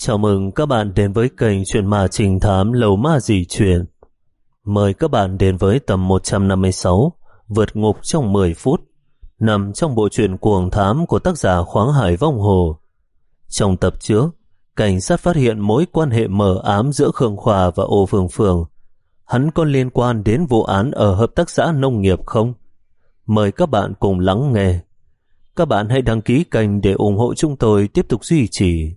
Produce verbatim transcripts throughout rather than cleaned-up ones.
Chào mừng các bạn đến với kênh Chuyện Ma Trình Thám Lầu Ma Dị Chuyện. Mời các bạn đến với tập một trăm năm mươi sáu, Vượt Ngục trong mười phút, nằm trong bộ truyện cuồng thám của tác giả Khoáng Hải Vong Hồ. Trong tập trước, cảnh sát phát hiện mối quan hệ mờ ám giữa Khương Khoa và Ô Phương Phương. Hắn có liên quan đến vụ án ở hợp tác xã nông nghiệp không? Mời các bạn cùng lắng nghe. Các bạn hãy đăng ký kênh để ủng hộ chúng tôi tiếp tục duy trì.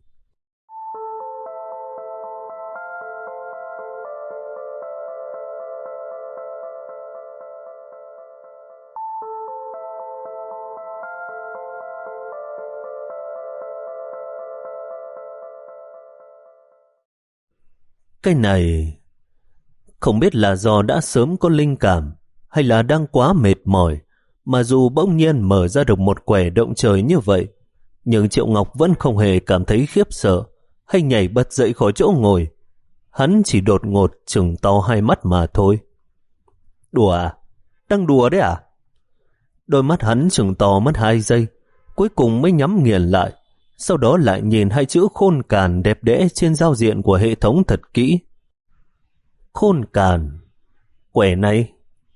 Cái này không biết là do đã sớm có linh cảm hay là đang quá mệt mỏi mà dù bỗng nhiên mở ra được một quẻ động trời như vậy, nhưng Triệu Ngọc vẫn không hề cảm thấy khiếp sợ hay nhảy bật dậy khỏi chỗ ngồi. Hắn chỉ đột ngột trừng to hai mắt mà thôi. Đùa à? Đang đùa đấy à? Đôi mắt hắn trừng to mất hai giây, cuối cùng mới nhắm nghiền lại. Sau đó lại nhìn hai chữ khôn càn đẹp đẽ trên giao diện của hệ thống thật kỹ. Khôn càn, quẻ này.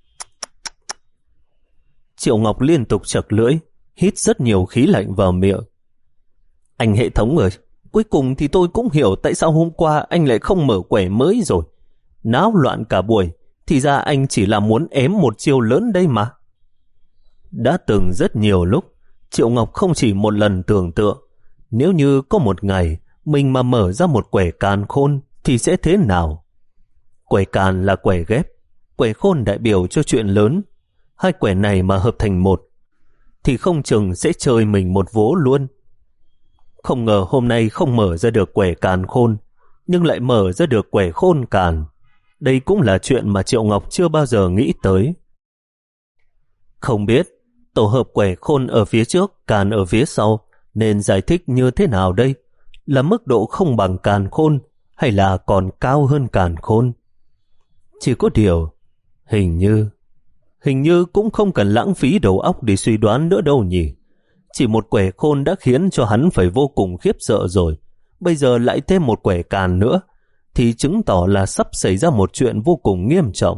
Triệu Ngọc liên tục chật lưỡi, hít rất nhiều khí lạnh vào miệng. Anh hệ thống ơi, cuối cùng thì tôi cũng hiểu tại sao hôm qua anh lại không mở quẻ mới rồi. Náo loạn cả buổi, thì ra anh chỉ là muốn ém một chiêu lớn đây mà. Đã từng rất nhiều lúc, Triệu Ngọc không chỉ một lần tưởng tượng, nếu như có một ngày mình mà mở ra một quẻ càn khôn thì sẽ thế nào? Quẻ càn là quẻ ghép, quẻ khôn đại biểu cho chuyện lớn. Hai quẻ này mà hợp thành một thì không chừng sẽ chơi mình một vố luôn. Không ngờ hôm nay không mở ra được quẻ càn khôn, nhưng lại mở ra được quẻ khôn càn. Đây cũng là chuyện mà Triệu Ngọc chưa bao giờ nghĩ tới. Không biết tổ hợp quẻ khôn ở phía trước, càn ở phía sau nên giải thích như thế nào đây? Là mức độ không bằng càn khôn hay là còn cao hơn càn khôn? Chỉ có điều, hình như, hình như cũng không cần lãng phí đầu óc để suy đoán nữa đâu nhỉ. Chỉ một quẻ khôn đã khiến cho hắn phải vô cùng khiếp sợ rồi. Bây giờ lại thêm một quẻ càn nữa, thì chứng tỏ là sắp xảy ra một chuyện vô cùng nghiêm trọng.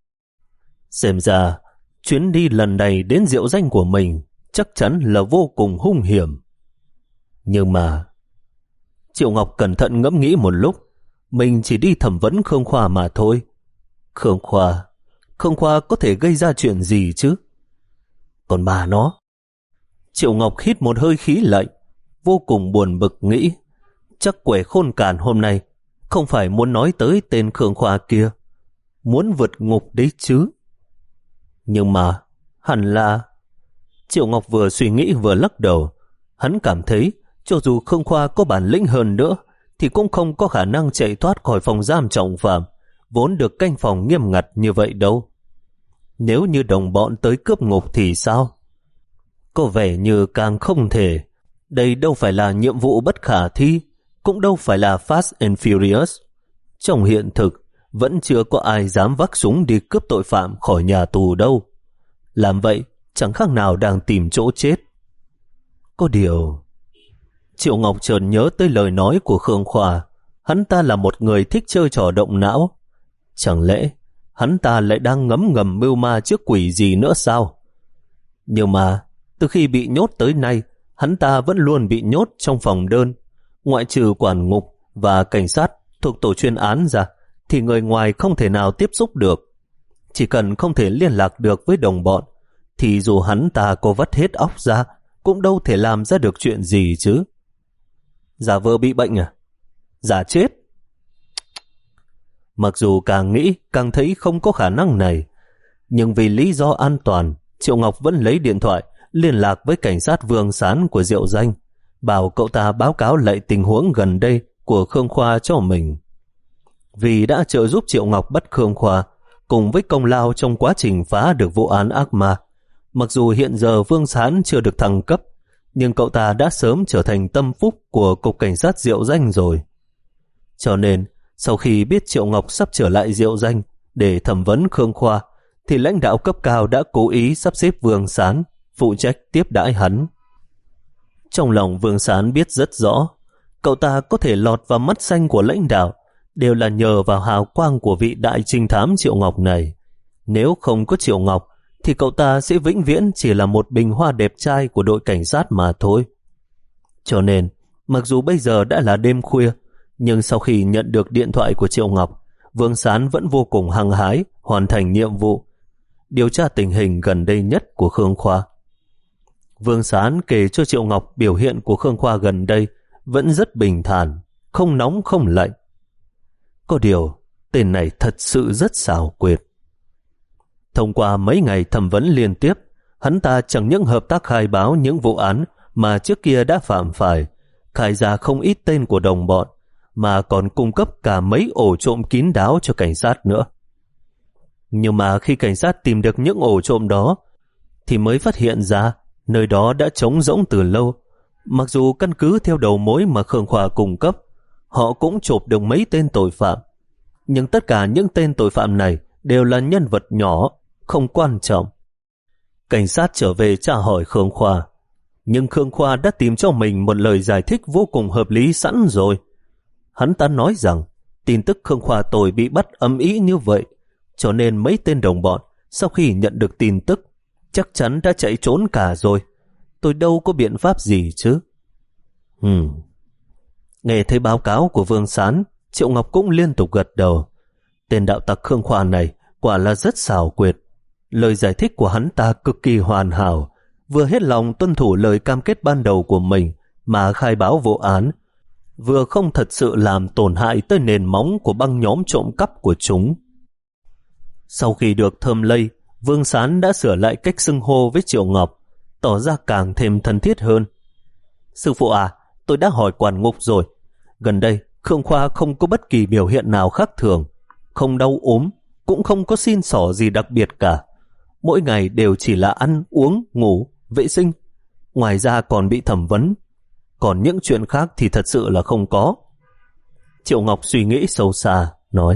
Xem ra, chuyến đi lần này đến Diệu Danh của mình chắc chắn là vô cùng hung hiểm. Nhưng mà Triệu Ngọc cẩn thận ngẫm nghĩ một lúc, mình chỉ đi thẩm vấn Khương Khoa mà thôi. Khương Khoa Khương Khoa có thể gây ra chuyện gì chứ? Còn bà nó. Triệu Ngọc hít một hơi khí lạnh, vô cùng buồn bực nghĩ, chắc quẻ khôn càn hôm nay không phải muốn nói tới tên Khương Khoa kia, muốn vượt ngục đấy chứ. Nhưng mà hẳn là... Triệu Ngọc vừa suy nghĩ vừa lắc đầu. Hắn cảm thấy cho dù Khương Khoa có bản lĩnh hơn nữa thì cũng không có khả năng chạy thoát khỏi phòng giam trọng phạm, vốn được canh phòng nghiêm ngặt như vậy đâu. Nếu như đồng bọn tới cướp ngục thì sao? Có vẻ như càng không thể. Đây đâu phải là nhiệm vụ bất khả thi, cũng đâu phải là Fast and Furious. Trong hiện thực, vẫn chưa có ai dám vác súng đi cướp tội phạm khỏi nhà tù đâu. Làm vậy, chẳng khác nào đang tìm chỗ chết. Có điều... Triệu Ngọc chợt nhớ tới lời nói của Khương Khoa. Hắn ta là một người thích chơi trò động não. Chẳng lẽ hắn ta lại đang ngấm ngầm mưu ma trước quỷ gì nữa sao? Nhưng mà từ khi bị nhốt tới nay, hắn ta vẫn luôn bị nhốt trong phòng đơn. Ngoại trừ quản ngục và cảnh sát thuộc tổ chuyên án ra, thì người ngoài không thể nào tiếp xúc được. Chỉ cần không thể liên lạc được với đồng bọn, thì dù hắn ta có vắt hết óc ra, cũng đâu thể làm ra được chuyện gì chứ. Giả vờ bị bệnh à? Giả chết? Mặc dù càng nghĩ càng thấy không có khả năng này, nhưng vì lý do an toàn, Triệu Ngọc vẫn lấy điện thoại liên lạc với cảnh sát Vương Sán của Diệu Danh, bảo cậu ta báo cáo lại tình huống gần đây của Khương Khoa cho mình. Vì đã trợ giúp Triệu Ngọc bắt Khương Khoa, cùng với công lao trong quá trình phá được vụ án ác ma, mặc dù hiện giờ Vương Sán chưa được thăng cấp, nhưng cậu ta đã sớm trở thành tâm phúc của Cục Cảnh sát Diệu Danh rồi. Cho nên, sau khi biết Triệu Ngọc sắp trở lại Diệu Danh để thẩm vấn Khương Khoa, thì lãnh đạo cấp cao đã cố ý sắp xếp Vương Sán phụ trách tiếp đãi hắn. Trong lòng Vương Sán biết rất rõ, cậu ta có thể lọt vào mắt xanh của lãnh đạo đều là nhờ vào hào quang của vị đại trinh thám Triệu Ngọc này. Nếu không có Triệu Ngọc thì cậu ta sẽ vĩnh viễn chỉ là một bình hoa đẹp trai của đội cảnh sát mà thôi. Cho nên, mặc dù bây giờ đã là đêm khuya, nhưng sau khi nhận được điện thoại của Triệu Ngọc, Vương Sán vẫn vô cùng hăng hái hoàn thành nhiệm vụ điều tra tình hình gần đây nhất của Khương Khoa. Vương Sán kể cho Triệu Ngọc biểu hiện của Khương Khoa gần đây vẫn rất bình thản, không nóng không lạnh. Có điều, tên này thật sự rất xảo quyệt. Thông qua mấy ngày thẩm vấn liên tiếp, hắn ta chẳng những hợp tác khai báo những vụ án mà trước kia đã phạm phải, khai ra không ít tên của đồng bọn, mà còn cung cấp cả mấy ổ trộm kín đáo cho cảnh sát nữa. Nhưng mà khi cảnh sát tìm được những ổ trộm đó, thì mới phát hiện ra nơi đó đã trống rỗng từ lâu. Mặc dù căn cứ theo đầu mối mà Khương Khoa cung cấp, họ cũng chộp được mấy tên tội phạm. Nhưng tất cả những tên tội phạm này đều là nhân vật nhỏ, không quan trọng. Cảnh sát trở về tra hỏi Khương Khoa, nhưng Khương Khoa đã tìm cho mình một lời giải thích vô cùng hợp lý sẵn rồi. Hắn ta nói rằng tin tức Khương Khoa tội bị bắt ầm ĩ như vậy, cho nên mấy tên đồng bọn sau khi nhận được tin tức chắc chắn đã chạy trốn cả rồi. Tôi đâu có biện pháp gì chứ. Hmm. Nghe thấy báo cáo của Vương Sán, Triệu Ngọc cũng liên tục gật đầu. Tên đạo tặc Khương Khoa này quả là rất xảo quyệt. Lời giải thích của hắn ta cực kỳ hoàn hảo, vừa hết lòng tuân thủ lời cam kết ban đầu của mình mà khai báo vụ án, vừa không thật sự làm tổn hại tới nền móng của băng nhóm trộm cắp của chúng. Sau khi được thơm lây, Vương Sán đã sửa lại cách xưng hô với Triệu Ngọc, tỏ ra càng thêm thân thiết hơn. Sư phụ à, tôi đã hỏi quản ngục rồi. Gần đây, Khương Khoa không có bất kỳ biểu hiện nào khác thường, không đau ốm, cũng không có xin xỏ gì đặc biệt cả. Mỗi ngày đều chỉ là ăn, uống, ngủ, vệ sinh. Ngoài ra còn bị thẩm vấn. Còn những chuyện khác thì thật sự là không có. Triệu Ngọc suy nghĩ sâu xa, nói: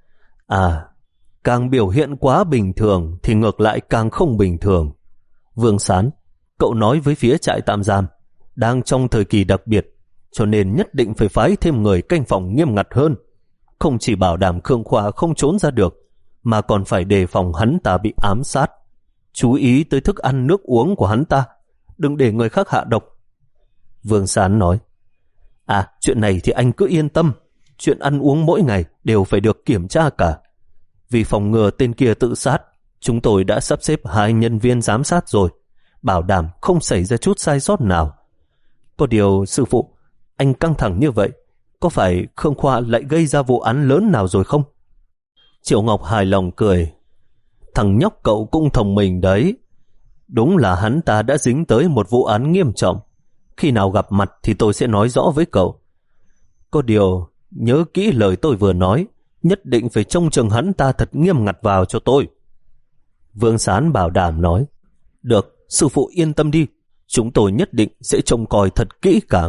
À, càng biểu hiện quá bình thường thì ngược lại càng không bình thường. Vương Sán, cậu nói với phía trại tạm giam, đang trong thời kỳ đặc biệt, cho nên nhất định phải phái thêm người canh phòng nghiêm ngặt hơn. Không chỉ bảo đảm Khương Khoa không trốn ra được, mà còn phải đề phòng hắn ta bị ám sát. Chú ý tới thức ăn nước uống của hắn ta, đừng để người khác hạ độc. Vương Sán nói: À, chuyện này thì anh cứ yên tâm. Chuyện ăn uống mỗi ngày đều phải được kiểm tra cả. Vì phòng ngừa tên kia tự sát, chúng tôi đã sắp xếp hai nhân viên giám sát rồi, bảo đảm không xảy ra chút sai sót nào. Có điều, sư phụ, anh căng thẳng như vậy, có phải Khương Khoa lại gây ra vụ án lớn nào rồi không? Triệu Ngọc hài lòng cười: Thằng nhóc cậu cũng thông minh đấy. Đúng là hắn ta đã dính tới một vụ án nghiêm trọng. Khi nào gặp mặt thì tôi sẽ nói rõ với cậu. Có điều, nhớ kỹ lời tôi vừa nói, nhất định phải trông chừng hắn ta thật nghiêm ngặt vào cho tôi. Vương Sán bảo đảm nói: Được, sư phụ yên tâm đi, chúng tôi nhất định sẽ trông coi thật kỹ càng.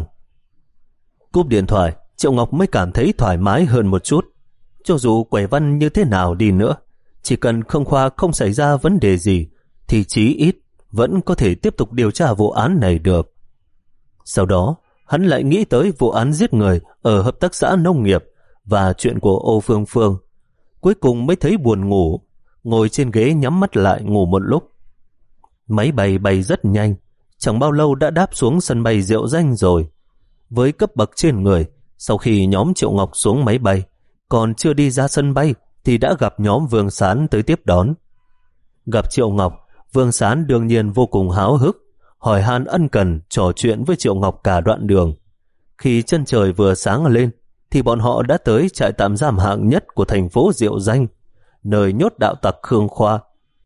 Cúp điện thoại, Triệu Ngọc mới cảm thấy thoải mái hơn một chút. Cho dù quẻ văn như thế nào đi nữa, chỉ cần Khương Khoa không xảy ra vấn đề gì, thì chí ít vẫn có thể tiếp tục điều tra vụ án này được. Sau đó, hắn lại nghĩ tới vụ án giết người ở hợp tác xã nông nghiệp và chuyện của Ô Phương Phương. Cuối cùng mới thấy buồn ngủ, ngồi trên ghế nhắm mắt lại ngủ một lúc. Máy bay bay rất nhanh, chẳng bao lâu đã đáp xuống sân bay Diệu Danh rồi. Với cấp bậc trên người, sau khi nhóm Triệu Ngọc xuống máy bay, còn chưa đi ra sân bay thì đã gặp nhóm Vương Sán tới tiếp đón. Gặp Triệu Ngọc, Vương Sán đương nhiên vô cùng háo hức, hỏi han ân cần, trò chuyện với Triệu Ngọc cả đoạn đường. Khi chân trời vừa sáng lên, thì bọn họ đã tới trại tạm giam hạng nhất của thành phố Diệu Danh, nơi nhốt đạo tặc Khương Khoa.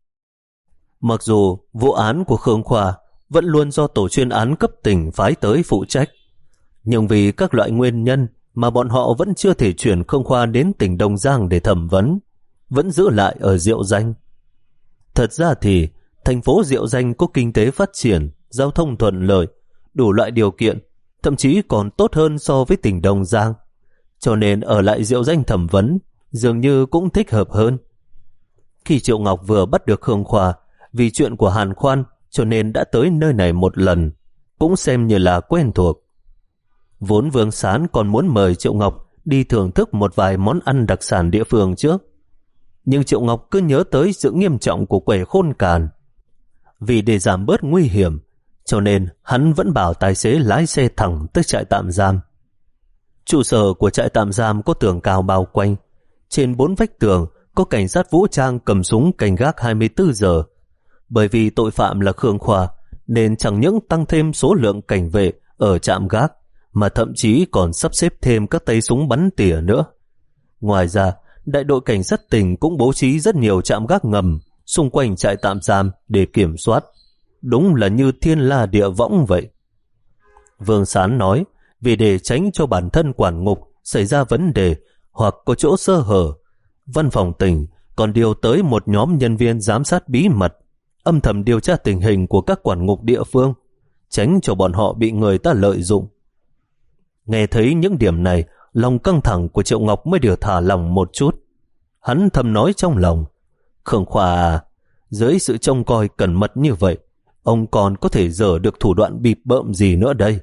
Mặc dù vụ án của Khương Khoa vẫn luôn do tổ chuyên án cấp tỉnh phái tới phụ trách, nhưng vì các loại nguyên nhân mà bọn họ vẫn chưa thể chuyển Khương Khoa đến tỉnh Đông Giang để thẩm vấn, vẫn giữ lại ở Diệu Danh. Thật ra thì thành phố Diệu Danh có kinh tế phát triển, giao thông thuận lợi, đủ loại điều kiện, thậm chí còn tốt hơn so với tỉnh Đông Giang. Cho nên ở lại Diệu Danh thẩm vấn dường như cũng thích hợp hơn. Khi Triệu Ngọc vừa bắt được Khương Khoa vì chuyện của Hàn Khoan, cho nên đã tới nơi này một lần, cũng xem như là quen thuộc. Vốn Vương Sán còn muốn mời Triệu Ngọc đi thưởng thức một vài món ăn đặc sản địa phương trước. Nhưng Triệu Ngọc cứ nhớ tới sự nghiêm trọng của quẻ Khôn Càn. Vì để giảm bớt nguy hiểm, cho nên hắn vẫn bảo tài xế lái xe thẳng tới trại tạm giam. Trụ sở của trại tạm giam có tường cao bao quanh. Trên bốn vách tường có cảnh sát vũ trang cầm súng canh gác hai mươi tư giờ. Bởi vì tội phạm là Khương Khoa, nên chẳng những tăng thêm số lượng cảnh vệ ở trạm gác, mà thậm chí còn sắp xếp thêm các tay súng bắn tỉa nữa. Ngoài ra, đại đội cảnh sát tỉnh cũng bố trí rất nhiều trạm gác ngầm xung quanh trại tạm giam để kiểm soát. Đúng là như thiên la địa võng vậy. Vương Sán nói, vì để tránh cho bản thân quản ngục xảy ra vấn đề hoặc có chỗ sơ hở, văn phòng tỉnh còn điều tới một nhóm nhân viên giám sát bí mật, âm thầm điều tra tình hình của các quản ngục địa phương, tránh cho bọn họ bị người ta lợi dụng. Nghe thấy những điểm này, lòng căng thẳng của Triệu Ngọc mới được thả lỏng một chút. Hắn thầm nói trong lòng, Khương Khoa à, dưới sự trông coi cẩn mật như vậy, ông còn có thể dở được thủ đoạn bịp bợm gì nữa đây?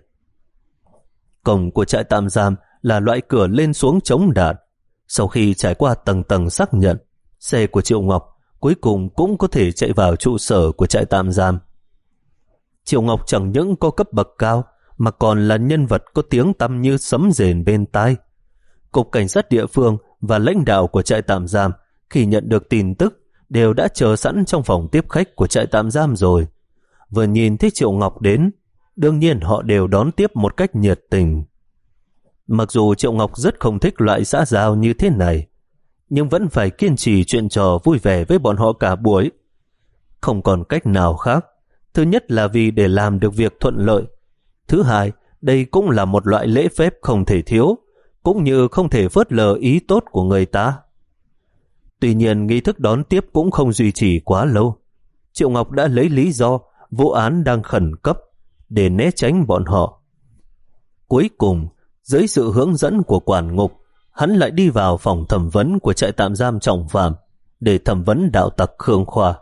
Cổng của trại tạm giam là loại cửa lên xuống chống đạn. Sau khi trải qua tầng tầng xác nhận, xe của Triệu Ngọc cuối cùng cũng có thể chạy vào trụ sở của trại tạm giam. Triệu Ngọc chẳng những có cấp bậc cao, mà còn là nhân vật có tiếng tăm như sấm rền bên tai. Cục cảnh sát địa phương và lãnh đạo của trại tạm giam khi nhận được tin tức đều đã chờ sẵn trong phòng tiếp khách của trại tạm giam rồi. Vừa nhìn thấy Triệu Ngọc đến, đương nhiên họ đều đón tiếp một cách nhiệt tình. Mặc dù Triệu Ngọc rất không thích loại xã giao như thế này, nhưng vẫn phải kiên trì chuyện trò vui vẻ với bọn họ cả buổi. Không còn cách nào khác. Thứ nhất là vì để làm được việc thuận lợi. Thứ hai, đây cũng là một loại lễ phép không thể thiếu, cũng như không thể phớt lờ ý tốt của người ta. Tuy nhiên, nghi thức đón tiếp cũng không duy trì quá lâu. Triệu Ngọc đã lấy lý do vụ án đang khẩn cấp để né tránh bọn họ. Cuối cùng, dưới sự hướng dẫn của quản ngục, hắn lại đi vào phòng thẩm vấn của trại tạm giam Trọng Phạm để thẩm vấn đạo tặc Khương Khoa.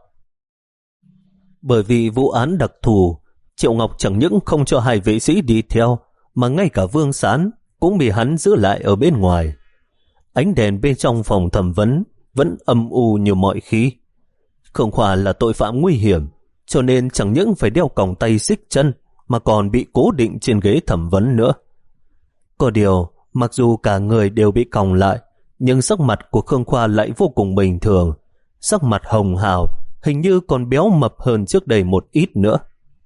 Bởi vì vụ án đặc thù, Triệu Ngọc chẳng những không cho hai vệ sĩ đi theo, mà ngay cả Vương Sán cũng bị hắn giữ lại ở bên ngoài. Ánh đèn bên trong phòng thẩm vấn vẫn âm u như mọi khi. Khương Khoa là tội phạm nguy hiểm, cho nên chẳng những phải đeo còng tay xích chân, mà còn bị cố định trên ghế thẩm vấn nữa. Có điều, mặc dù cả người đều bị còng lại, nhưng sắc mặt của Khương Khoa lại vô cùng bình thường. Sắc mặt hồng hào, hình như còn béo mập hơn trước đây một ít nữa.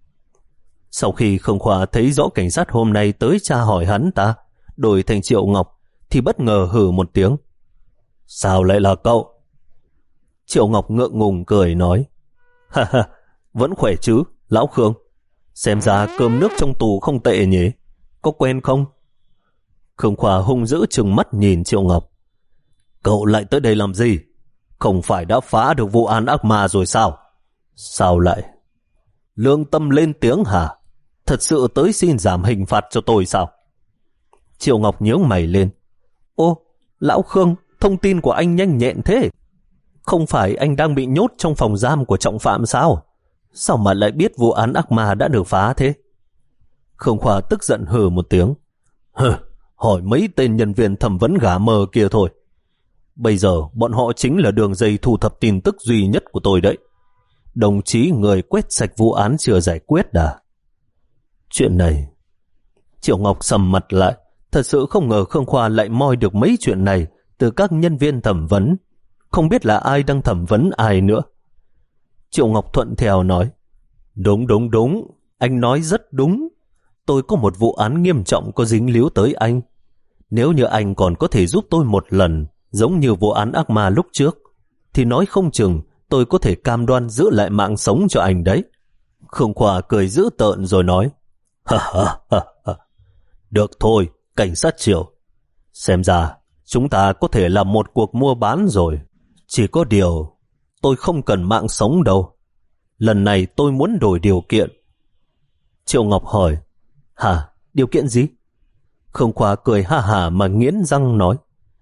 Sau khi Khương Khoa thấy rõ cảnh sát hôm nay tới tra hỏi hắn ta, đổi thành Triệu Ngọc, thì bất ngờ hừ một tiếng. Sao lại là cậu? Triệu Ngọc ngượng ngùng cười nói, ha ha, vẫn khỏe chứ, lão Khương. Xem ra cơm nước trong tù không tệ nhỉ, có quen không? Khương Khoa hung dữ trừng mắt nhìn Triệu Ngọc. Cậu lại tới đây làm gì? Không phải đã phá được vụ án ác ma rồi sao? Sao lại? Lương tâm lên tiếng hả? Thật sự tới xin giảm hình phạt cho tôi sao? Triệu Ngọc nhướng mày lên. Ô, lão Khương, thông tin của anh nhanh nhẹn thế. Không phải anh đang bị nhốt trong phòng giam của Trọng Phạm sao? Sao mà lại biết vụ án ác ma đã được phá thế? Khương Khoa tức giận hừ một tiếng. Hừ, hỏi mấy tên nhân viên thẩm vấn gà mờ kia thôi. Bây giờ bọn họ chính là đường dây thu thập tin tức duy nhất của tôi đấy. Đồng chí người quét sạch vụ án chưa giải quyết đã. Chuyện này... Triệu Ngọc sầm mặt lại. Thật sự không ngờ Khương Khoa lại moi được mấy chuyện này từ các nhân viên thẩm vấn. Không biết là ai đang thẩm vấn ai nữa. Triệu Ngọc thuận theo nói. Đúng đúng đúng, anh nói rất đúng. Tôi có một vụ án nghiêm trọng có dính líu tới anh. Nếu như anh còn có thể giúp tôi một lần, giống như vụ án ác ma lúc trước, thì nói không chừng tôi có thể cam đoan giữ lại mạng sống cho anh đấy. Khương Khoa cười dữ tợn rồi nói. Ha ha ha ha. Được thôi, cảnh sát Triệu. Xem ra chúng ta có thể làm một cuộc mua bán rồi. Chỉ có điều tôi không cần mạng sống đâu. Lần này tôi muốn đổi điều kiện. Triệu Ngọc hỏi. Hả? Điều kiện gì? Khương Khoa cười ha hả mà nghiến răng nói.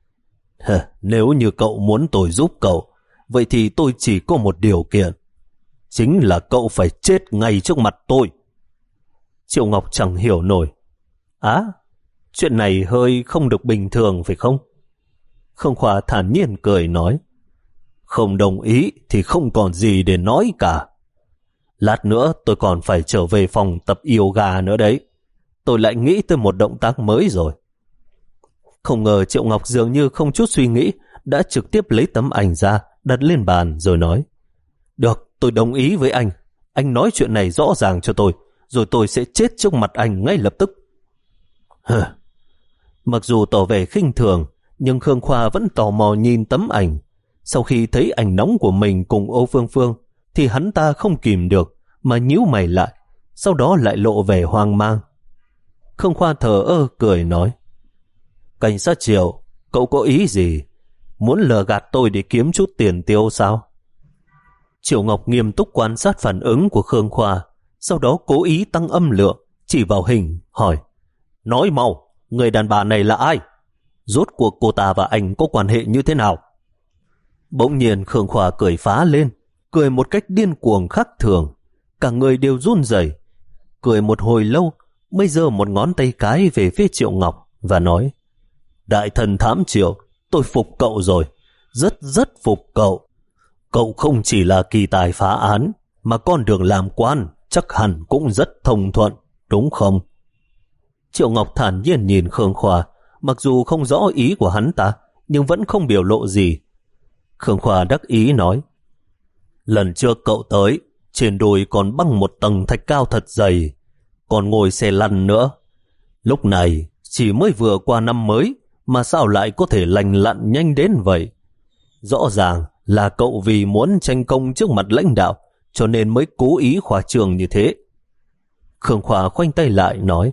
Nếu như cậu muốn tôi giúp cậu, vậy thì tôi chỉ có một điều kiện. Chính là cậu phải chết ngay trước mặt tôi. Triệu Ngọc chẳng hiểu nổi. Á, chuyện này hơi không được bình thường phải không? Khương Khoa thản nhiên cười nói, không đồng ý thì không còn gì để nói cả. Lát nữa tôi còn phải trở về phòng tập yoga nữa đấy. Tôi lại nghĩ tới một động tác mới rồi. Không ngờ Triệu Ngọc dường như không chút suy nghĩ đã trực tiếp lấy tấm ảnh ra đặt lên bàn rồi nói, được, tôi đồng ý với anh. Anh nói chuyện này rõ ràng cho tôi, rồi tôi sẽ chết trước mặt anh ngay lập tức. Hừ. Mặc dù tỏ vẻ khinh thường, nhưng Khương Khoa vẫn tò mò nhìn tấm ảnh. Sau khi thấy ảnh nóng của mình cùng Ô Phương Phương, thì hắn ta không kìm được mà nhíu mày lại, sau đó lại lộ vẻ hoang mang. Khương Khoa thờ ơ cười nói, cảnh sát Triệu, cậu có ý gì? Muốn lừa gạt tôi để kiếm chút tiền tiêu sao? Triệu Ngọc nghiêm túc quan sát phản ứng của Khương Khoa, sau đó cố ý tăng âm lượng, chỉ vào hình, hỏi, nói mau, người đàn bà này là ai? Rốt cuộc cô ta và anh có quan hệ như thế nào? Bỗng nhiên Khương Khoa cười phá lên, cười một cách điên cuồng khác thường, cả người đều run rẩy. Cười một hồi lâu mới giơ một ngón tay cái về phía Triệu Ngọc và nói, đại thần thám Triệu, tôi phục cậu rồi, rất rất phục cậu. Cậu không chỉ là kỳ tài phá án, mà con đường làm quan chắc hẳn cũng rất thông thuận, đúng không? Triệu Ngọc thản nhiên nhìn Khương Khoa, mặc dù không rõ ý của hắn ta, nhưng vẫn không biểu lộ gì. Khương Khoa đắc ý nói, lần trước cậu tới, trên đùi còn băng một tầng thạch cao thật dày, còn ngồi xe lăn nữa. Lúc này chỉ mới vừa qua năm mới, mà sao lại có thể lành lặn nhanh đến vậy? Rõ ràng là cậu vì muốn tranh công trước mặt lãnh đạo, cho nên mới cố ý khoa trương như thế. Khương Khoa khoanh tay lại nói,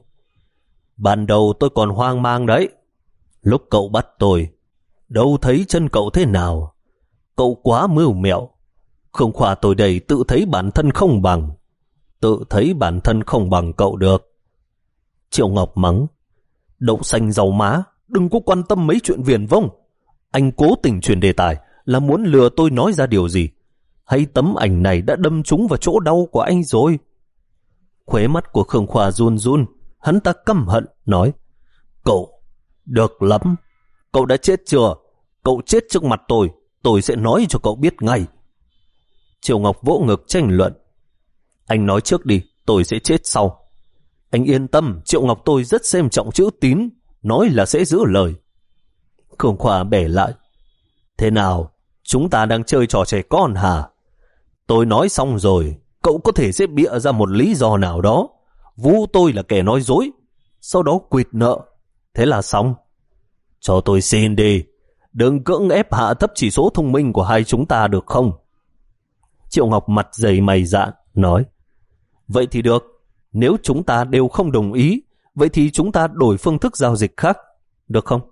ban đầu tôi còn hoang mang đấy. Lúc cậu bắt tôi, đâu thấy chân cậu thế nào. Cậu quá mưu mẹo. Khương Khoa tôi đây tự thấy bản thân không bằng. Tự thấy bản thân không bằng cậu được. Triệu Ngọc mắng, đậu xanh dầu má, đừng có quan tâm mấy chuyện viển vông. Anh cố tình chuyển đề tài là muốn lừa tôi nói ra điều gì? Hay tấm ảnh này đã đâm trúng vào chỗ đau của anh rồi? Khóe mắt của Khương Khoa run run, hắn ta căm hận nói, cậu, được lắm. Cậu đã chết chưa? Cậu chết trước mặt tôi, tôi sẽ nói cho cậu biết ngay. Triệu Ngọc vỗ ngực tranh luận, anh nói trước đi, tôi sẽ chết sau. Anh yên tâm, Triệu Ngọc tôi rất xem trọng chữ tín, nói là sẽ giữ lời. Khương Khoa bẻ lại, thế nào, chúng ta đang chơi trò trẻ con hả? Tôi nói xong rồi, cậu có thể sẽ bịa ra một lý do nào đó, vu tôi là kẻ nói dối, sau đó quỵt nợ, thế là xong. Cho tôi xin đi, đừng cưỡng ép hạ thấp chỉ số thông minh của hai chúng ta được không? Triệu Ngọc mặt dày mày dạn nói, vậy thì được, nếu chúng ta đều không đồng ý, vậy thì chúng ta đổi phương thức giao dịch khác, được không?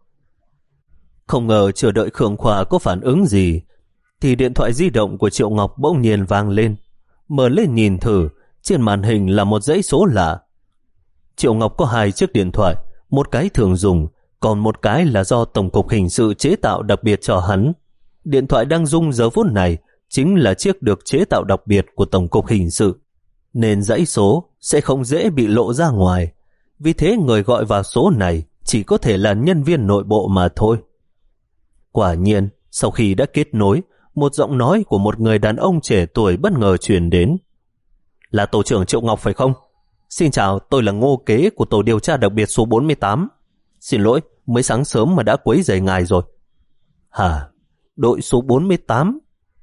Không ngờ chờ đợi Khương Khoa có phản ứng gì, thì điện thoại di động của Triệu Ngọc bỗng nhiên vang lên. Mở lên nhìn thử, trên màn hình là một dãy số lạ. Triệu Ngọc có hai chiếc điện thoại, một cái thường dùng, còn một cái là do Tổng cục Hình sự chế tạo đặc biệt cho hắn. Điện thoại đang rung giờ phút này chính là chiếc được chế tạo đặc biệt của Tổng cục Hình sự, nên dãy số sẽ không dễ bị lộ ra ngoài. Vì thế người gọi vào số này chỉ có thể là nhân viên nội bộ mà thôi. Quả nhiên, sau khi đã kết nối, một giọng nói của một người đàn ông trẻ tuổi bất ngờ truyền đến. Là tổ trưởng Triệu Ngọc phải không? Xin chào, tôi là Ngô Kế của tổ điều tra đặc biệt số bốn mươi tám. Xin lỗi, mới sáng sớm mà đã quấy rầy ngài rồi. Hả? Đội số bốn mươi tám?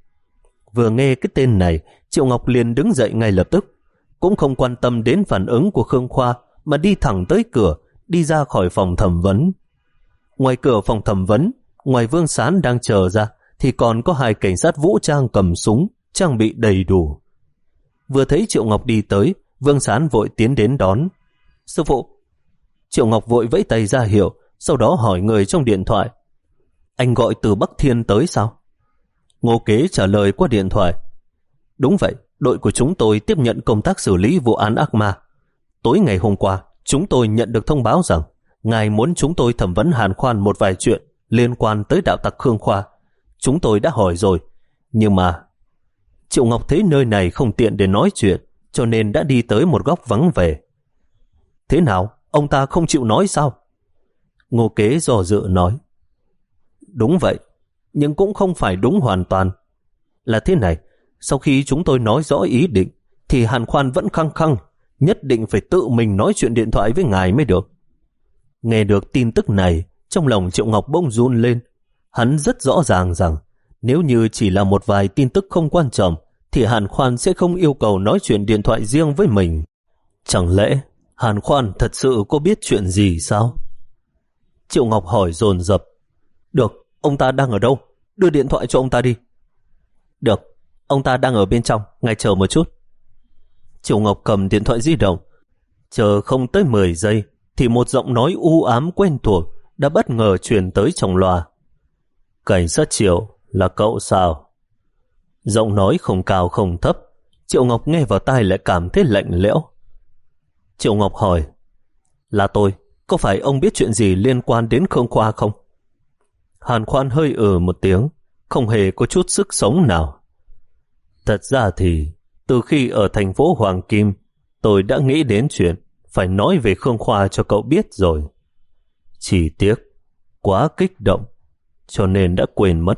Vừa nghe cái tên này, Triệu Ngọc liền đứng dậy ngay lập tức, cũng không quan tâm đến phản ứng của Khương Khoa mà đi thẳng tới cửa, đi ra khỏi phòng thẩm vấn. Ngoài cửa phòng thẩm vấn, ngoài Vương Sán đang chờ ra, thì còn có hai cảnh sát vũ trang cầm súng, trang bị đầy đủ. Vừa thấy Triệu Ngọc đi tới, Vương Sán vội tiến đến đón. Sư phụ! Triệu Ngọc vội vẫy tay ra hiệu, sau đó hỏi người trong điện thoại. Anh gọi từ Bắc Thiên tới sao? Ngô Kế trả lời qua điện thoại. Đúng vậy, đội của chúng tôi tiếp nhận công tác xử lý vụ án ác ma. Tối ngày hôm qua, chúng tôi nhận được thông báo rằng ngài muốn chúng tôi thẩm vấn hàn khoan một vài chuyện liên quan tới đạo tặc Khương Khoa. Chúng tôi đã hỏi rồi, nhưng mà... Triệu Ngọc thấy nơi này không tiện để nói chuyện, cho nên đã đi tới một góc vắng vẻ. Thế nào, ông ta không chịu nói sao? Ngô Kế do dự nói, đúng vậy, nhưng cũng không phải đúng hoàn toàn. Là thế này, sau khi chúng tôi nói rõ ý định, thì Hàn Khoan vẫn khăng khăng, nhất định phải tự mình nói chuyện điện thoại với ngài mới được. Nghe được tin tức này, trong lòng Triệu Ngọc bỗng run lên. Hắn rất rõ ràng rằng, nếu như chỉ là một vài tin tức không quan trọng, thì Hàn Khoan sẽ không yêu cầu nói chuyện điện thoại riêng với mình. Chẳng lẽ Hàn Khoan thật sự có biết chuyện gì sao? Triệu Ngọc hỏi dồn dập. Được, ông ta đang ở đâu? Đưa điện thoại cho ông ta đi. Được, ông ta đang ở bên trong, ngài chờ một chút. Triệu Ngọc cầm điện thoại di động. Chờ không tới mười giây, thì một giọng nói u ám quen thuộc đã bất ngờ truyền tới trong loa. Cảnh sát Triệu, là cậu sao? Giọng nói không cao không thấp, Triệu Ngọc nghe vào tai lại cảm thấy lạnh lẽo. Triệu Ngọc hỏi, là tôi, có phải ông biết chuyện gì liên quan đến Khương Khoa không? Hàn Khoan hơi ừ một tiếng, không hề có chút sức sống nào. Thật ra thì, từ khi ở thành phố Hoàng Kim, tôi đã nghĩ đến chuyện phải nói về Khương Khoa cho cậu biết rồi. Chỉ tiếc, quá kích động, cho nên đã quên mất.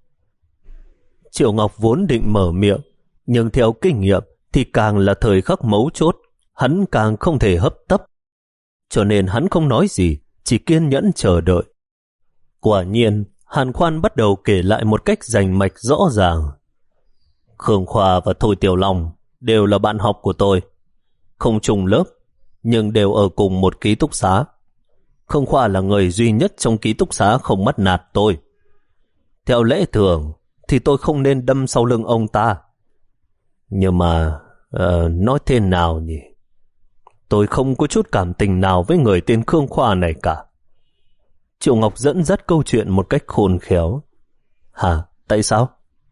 Triệu Ngọc vốn định mở miệng, nhưng theo kinh nghiệm thì càng là thời khắc mấu chốt, hắn càng không thể hấp tấp. Cho nên hắn không nói gì, chỉ kiên nhẫn chờ đợi. Quả nhiên, Hàn Khoan bắt đầu kể lại một cách rành mạch rõ ràng. Khương Khoa và Thôi Tiểu Long đều là bạn học của tôi. Không chung lớp, nhưng đều ở cùng một ký túc xá. Khương Khoa là người duy nhất trong ký túc xá không bắt nạt tôi. Theo lẽ thường thì tôi không nên đâm sau lưng ông ta. Nhưng mà uh, nói thế nào nhỉ? Tôi không có chút cảm tình nào với người tên Khương Khoa này cả. Triệu Ngọc dẫn dắt câu chuyện một cách khôn khéo. Hả? Tại sao?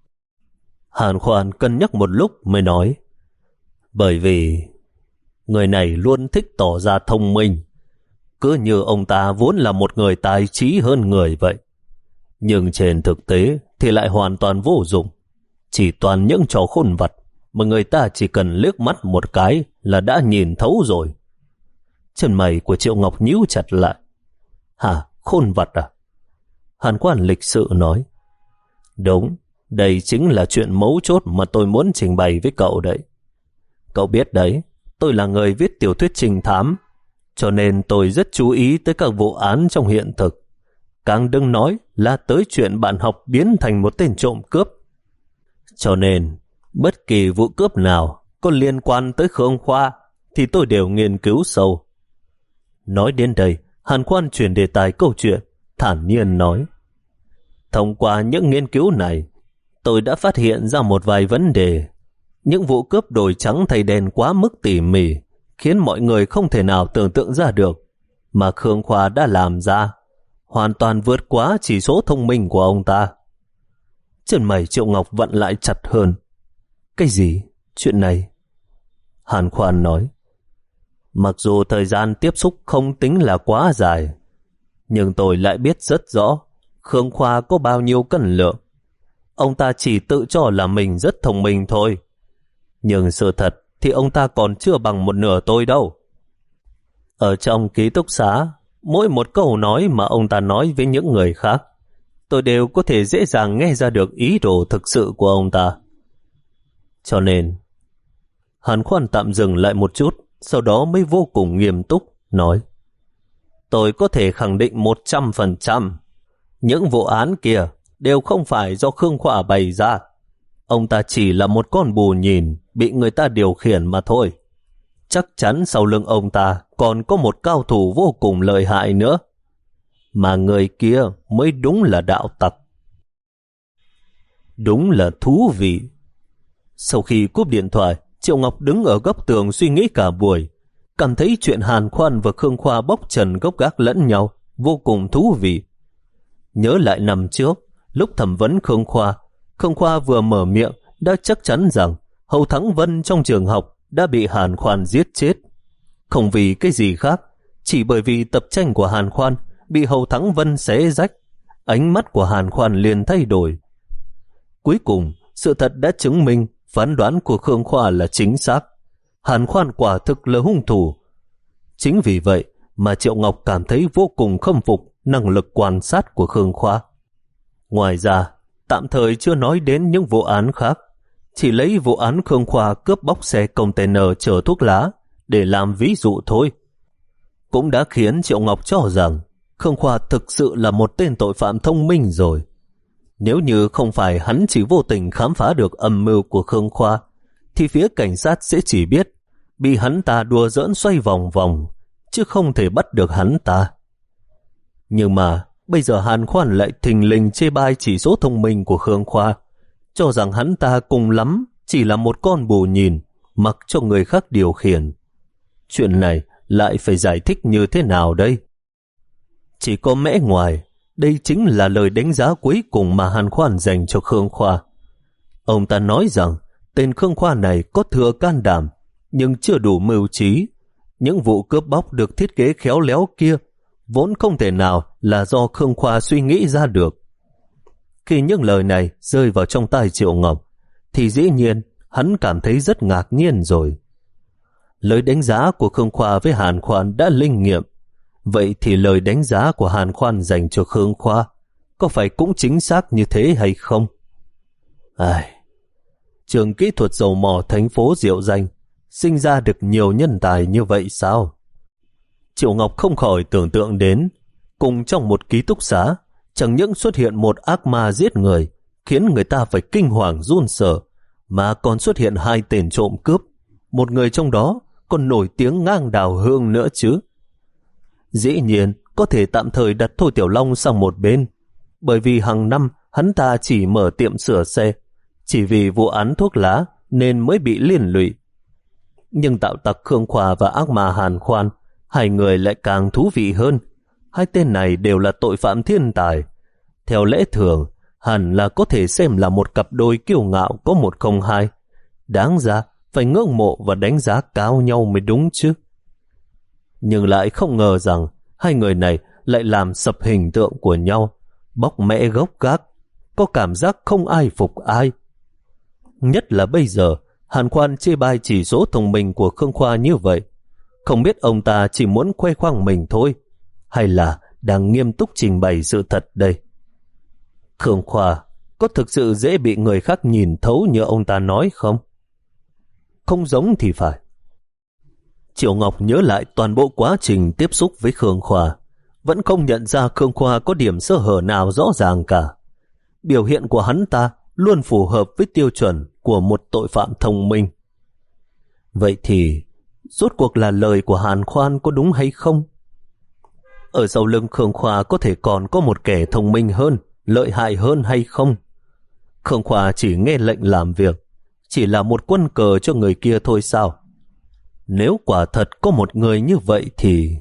Hàn Khoan cân nhắc một lúc mới nói, bởi vì người này luôn thích tỏ ra thông minh, cứ như ông ta vốn là một người tài trí hơn người vậy. Nhưng trên thực tế thì lại hoàn toàn vô dụng, chỉ toàn những trò khôn vặt mà người ta chỉ cần liếc mắt một cái là đã nhìn thấu rồi. Chân mày của Triệu Ngọc nhíu chặt lại. Hả? Khôn vặt à? Hàn Khoan lịch sự nói, đúng, đây chính là chuyện mấu chốt mà tôi muốn trình bày với cậu đấy. Cậu biết đấy, tôi là người viết tiểu thuyết trinh thám, cho nên tôi rất chú ý tới các vụ án trong hiện thực. Càng đừng nói là tới chuyện bạn học biến thành một tên trộm cướp. Cho nên, bất kỳ vụ cướp nào có liên quan tới Khương Khoa thì tôi đều nghiên cứu sâu. Nói đến đây, Hàn Khoan chuyển đề tài câu chuyện, thản nhiên nói, thông qua những nghiên cứu này, tôi đã phát hiện ra một vài vấn đề. Những vụ cướp đổi trắng thay đen quá mức tỉ mỉ, khiến mọi người không thể nào tưởng tượng ra được, mà Khương Khoa đã làm ra, hoàn toàn vượt quá chỉ số thông minh của ông ta. Chân mày Triệu Ngọc vặn lại chặt hơn. Cái gì? Chuyện này? Hàn Khoan nói, mặc dù thời gian tiếp xúc không tính là quá dài, nhưng tôi lại biết rất rõ Khương Khoa có bao nhiêu cân lượng. Ông ta chỉ tự cho là mình rất thông minh thôi, nhưng sự thật thì ông ta còn chưa bằng một nửa tôi đâu. Ở trong ký túc xá, mỗi một câu nói mà ông ta nói với những người khác, tôi đều có thể dễ dàng nghe ra được ý đồ thực sự của ông ta. Cho nên, Hàn Khoan tạm dừng lại một chút, sau đó mới vô cùng nghiêm túc, nói, tôi có thể khẳng định một trăm phần trăm, những vụ án kia đều không phải do Khương Khoa bày ra. Ông ta chỉ là một con bù nhìn bị người ta điều khiển mà thôi. Chắc chắn sau lưng ông ta còn có một cao thủ vô cùng lợi hại nữa. Mà người kia mới đúng là đạo tặc. Đúng là thú vị. Sau khi cúp điện thoại, Triệu Ngọc đứng ở góc tường suy nghĩ cả buổi, cảm thấy chuyện Hàn Khoan và Khương Khoa bóc trần gốc gác lẫn nhau vô cùng thú vị. Nhớ lại năm trước, lúc thẩm vấn Khương Khoa, Khương Khoa vừa mở miệng đã chắc chắn rằng Hầu Thắng Vân trong trường học đã bị Hàn Khoan giết chết. Không vì cái gì khác, chỉ bởi vì tập tranh của Hàn Khoan bị Hầu Thắng Vân xé rách, ánh mắt của Hàn Khoan liền thay đổi. Cuối cùng, sự thật đã chứng minh phán đoán của Khương Khoa là chính xác. Hàn Khoan quả thực là hung thủ. Chính vì vậy mà Triệu Ngọc cảm thấy vô cùng khâm phục năng lực quan sát của Khương Khoa. Ngoài ra, tạm thời chưa nói đến những vụ án khác, chỉ lấy vụ án Khương Khoa cướp bóc xe container chở thuốc lá để làm ví dụ thôi, cũng đã khiến Triệu Ngọc cho rằng Khương Khoa thực sự là một tên tội phạm thông minh rồi. Nếu như không phải hắn chỉ vô tình khám phá được âm mưu của Khương Khoa, thì phía cảnh sát sẽ chỉ biết bị hắn ta đùa giỡn xoay vòng vòng, chứ không thể bắt được hắn ta. Nhưng mà bây giờ Hàn Khoan lại thình lình chê bai chỉ số thông minh của Khương Khoa, cho rằng hắn ta cùng lắm chỉ là một con bù nhìn, mặc cho người khác điều khiển. Chuyện này lại phải giải thích như thế nào đây? Chỉ có mẽ ngoài, đây chính là lời đánh giá cuối cùng mà Hàn Khoan dành cho Khương Khoa. Ông ta nói rằng tên Khương Khoa này có thừa can đảm, nhưng chưa đủ mưu trí. Những vụ cướp bóc được thiết kế khéo léo kia vốn không thể nào là do Khương Khoa suy nghĩ ra được. Khi những lời này rơi vào trong tai Triệu Ngọc, thì dĩ nhiên hắn cảm thấy rất ngạc nhiên rồi. Lời đánh giá của Khương Khoa với Hàn Khoan đã linh nghiệm, vậy thì lời đánh giá của Hàn Khoan dành cho Khương Khoa có phải cũng chính xác như thế hay không? Ai... Trường kỹ thuật dầu mỏ thành phố Diệu Danh sinh ra được nhiều nhân tài như vậy sao? Triệu Ngọc không khỏi tưởng tượng đến, cùng trong một ký túc xá, chẳng những xuất hiện một ác ma giết người, khiến người ta phải kinh hoàng run sợ, mà còn xuất hiện hai tên trộm cướp, một người trong đó còn nổi tiếng ngang đào hương nữa chứ. Dĩ nhiên, có thể tạm thời đặt Thôi Tiểu Long sang một bên, bởi vì hàng năm hắn ta chỉ mở tiệm sửa xe, chỉ vì vụ án thuốc lá nên mới bị liên lụy. Nhưng đạo tặc Khương Khoa và ác ma Hàn Khoan, hai người lại càng thú vị hơn. Hai tên này đều là tội phạm thiên tài. Theo lẽ thường, hẳn là có thể xem là một cặp đôi kiêu ngạo có một không hai. Đáng ra phải ngưỡng mộ và đánh giá cao nhau mới đúng chứ. Nhưng lại không ngờ rằng hai người này lại làm sập hình tượng của nhau, bóc mẽ gốc gác, có cảm giác không ai phục ai. Nhất là bây giờ, Hàn Khoan chê bai chỉ số thông minh của Khương Khoa như vậy. Không biết ông ta chỉ muốn khoe khoang mình thôi, hay là đang nghiêm túc trình bày sự thật đây? Khương Khoa có thực sự dễ bị người khác nhìn thấu như ông ta nói không? Không giống thì phải. Triệu Ngọc nhớ lại toàn bộ quá trình tiếp xúc với Khương Khoa, vẫn không nhận ra Khương Khoa có điểm sơ hở nào rõ ràng cả. Biểu hiện của hắn ta luôn phù hợp với tiêu chuẩn của một tội phạm thông minh. Vậy thì, rốt cuộc là lời của Hàn Khoan có đúng hay không? Ở sau lưng Khương Khoa có thể còn có một kẻ thông minh hơn, lợi hại hơn hay không? Khương Khoa chỉ nghe lệnh làm việc, chỉ là một quân cờ cho người kia thôi sao? Nếu quả thật có một người như vậy thì...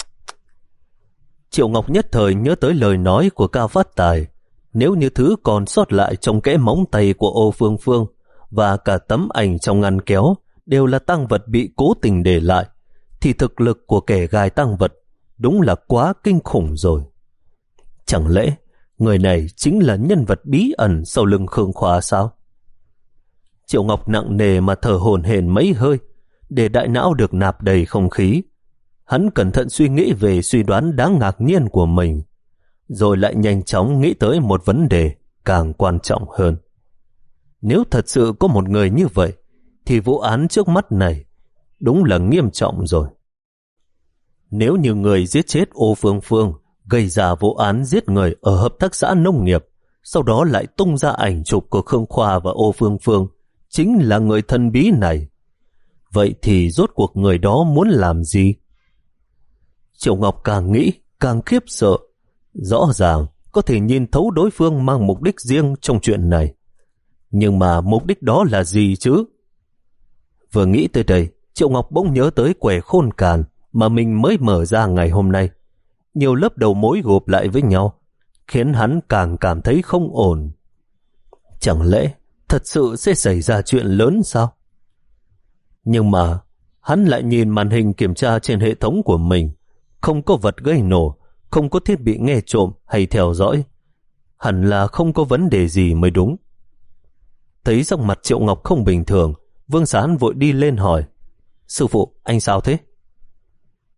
Triệu Ngọc nhất thời nhớ tới lời nói của Cao Phát Tài. Nếu như thứ còn sót lại trong kẽ móng tay của Ô Phương Phương và cả tấm ảnh trong ngăn kéo đều là tang vật bị cố tình để lại, thì thực lực của kẻ gài tang vật đúng là quá kinh khủng rồi. Chẳng lẽ người này chính là nhân vật bí ẩn sau lưng Khương Khoa sao? Triệu Ngọc nặng nề mà thở hổn hển mấy hơi, để đại não được nạp đầy không khí. Hắn cẩn thận suy nghĩ về suy đoán đáng ngạc nhiên của mình, rồi lại nhanh chóng nghĩ tới một vấn đề càng quan trọng hơn. Nếu thật sự có một người như vậy, thì vụ án trước mắt này đúng là nghiêm trọng rồi. Nếu như người giết chết Ô Phương Phương gây ra vụ án giết người ở hợp tác xã nông nghiệp, sau đó lại tung ra ảnh chụp của Khương Khoa và Ô Phương Phương chính là người thần bí này, vậy thì rốt cuộc người đó muốn làm gì? Triệu Ngọc càng nghĩ càng khiếp sợ. Rõ ràng có thể nhìn thấu đối phương mang mục đích riêng trong chuyện này. Nhưng mà mục đích đó là gì chứ? Vừa nghĩ tới đây, Triệu Ngọc bỗng nhớ tới quẻ khôn càn mà mình mới mở ra ngày hôm nay. Nhiều lớp đầu mối gộp lại với nhau, khiến hắn càng cảm thấy không ổn. Chẳng lẽ thật sự sẽ xảy ra chuyện lớn sao? Nhưng mà hắn lại nhìn màn hình kiểm tra trên hệ thống của mình, không có vật gây nổ, không có thiết bị nghe trộm hay theo dõi. Hẳn là không có vấn đề gì mới đúng. Thấy sắc mặt Triệu Ngọc không bình thường, Vương Sán vội đi lên hỏi: Sư phụ, anh sao thế?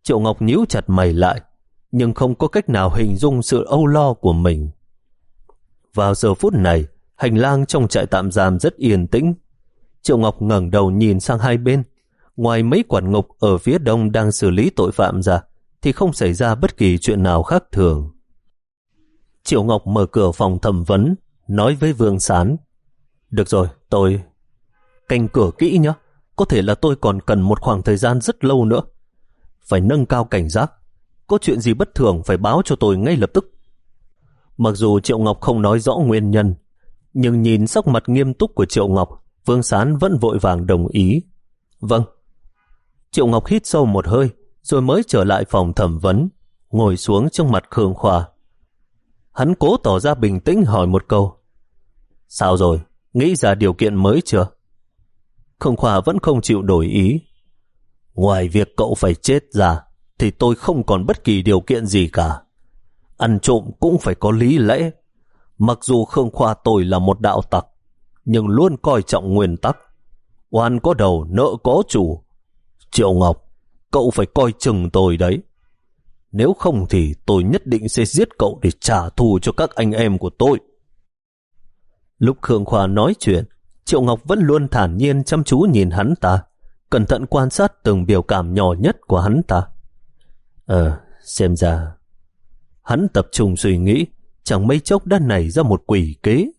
Triệu Ngọc nhíu chặt mày lại, nhưng không có cách nào hình dung sự âu lo của mình. Vào giờ phút này, hành lang trong trại tạm giam rất yên tĩnh. Triệu Ngọc ngẩng đầu nhìn sang hai bên. Ngoài mấy quản ngục ở phía đông đang xử lý tội phạm ra, thì không xảy ra bất kỳ chuyện nào khác thường. Triệu Ngọc mở cửa phòng thẩm vấn, nói với Vương Sán: Được rồi, tôi canh cửa kỹ nhé. Có thể là tôi còn cần một khoảng thời gian rất lâu nữa. Phải nâng cao cảnh giác. Có chuyện gì bất thường phải báo cho tôi ngay lập tức. Mặc dù Triệu Ngọc không nói rõ nguyên nhân, nhưng nhìn sắc mặt nghiêm túc của Triệu Ngọc, Vương Sán vẫn vội vàng đồng ý. Vâng. Triệu Ngọc hít sâu một hơi, rồi mới trở lại phòng thẩm vấn, ngồi xuống trong mặt Khương Khoa. Hắn cố tỏ ra bình tĩnh hỏi một câu: Sao rồi? Nghĩ ra điều kiện mới chưa? Khương Khoa vẫn không chịu đổi ý. Ngoài việc cậu phải chết ra, thì tôi không còn bất kỳ điều kiện gì cả. Ăn trộm cũng phải có lý lẽ. Mặc dù Khương Khoa tôi là một đạo tặc, nhưng luôn coi trọng nguyên tắc. Oan có đầu, nợ có chủ. Triệu Ngọc, cậu phải coi chừng tôi đấy. Nếu không thì tôi nhất định sẽ giết cậu để trả thù cho các anh em của tôi. Lúc Khương Khoa nói chuyện, Triệu Ngọc vẫn luôn thản nhiên chăm chú nhìn hắn ta, cẩn thận quan sát từng biểu cảm nhỏ nhất của hắn ta. Ờ, xem ra... Hắn tập trung suy nghĩ, chẳng mấy chốc đã nảy ra một quỷ kế.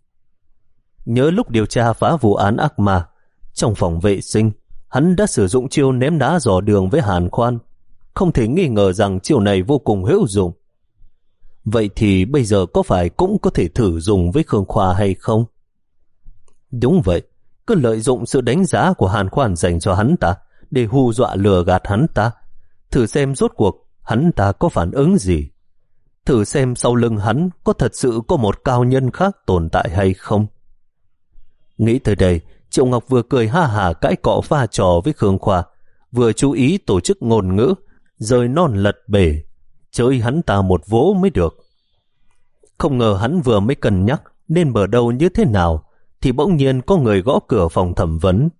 Nhớ lúc điều tra phá vụ án ác ma, trong phòng vệ sinh, hắn đã sử dụng chiêu ném đá dò đường với Hàn Khoan. Không thể nghi ngờ rằng chiêu này vô cùng hữu dụng. Vậy thì bây giờ có phải cũng có thể thử dùng với Khương Khoa hay không? Đúng vậy, cứ lợi dụng sự đánh giá của Hàn Khoan dành cho hắn ta để hù dọa lừa gạt hắn ta. Thử xem rốt cuộc hắn ta có phản ứng gì. Thử xem sau lưng hắn có thật sự có một cao nhân khác tồn tại hay không. Nghĩ tới đây, Triệu Ngọc vừa cười ha hả cãi cọ pha trò với Khương Khoa, vừa chú ý tổ chức ngôn ngữ, rời non lật bể, chơi hắn ta một vố mới được. Không ngờ hắn vừa mới cân nhắc nên mở đầu như thế nào, thì bỗng nhiên có người gõ cửa phòng thẩm vấn.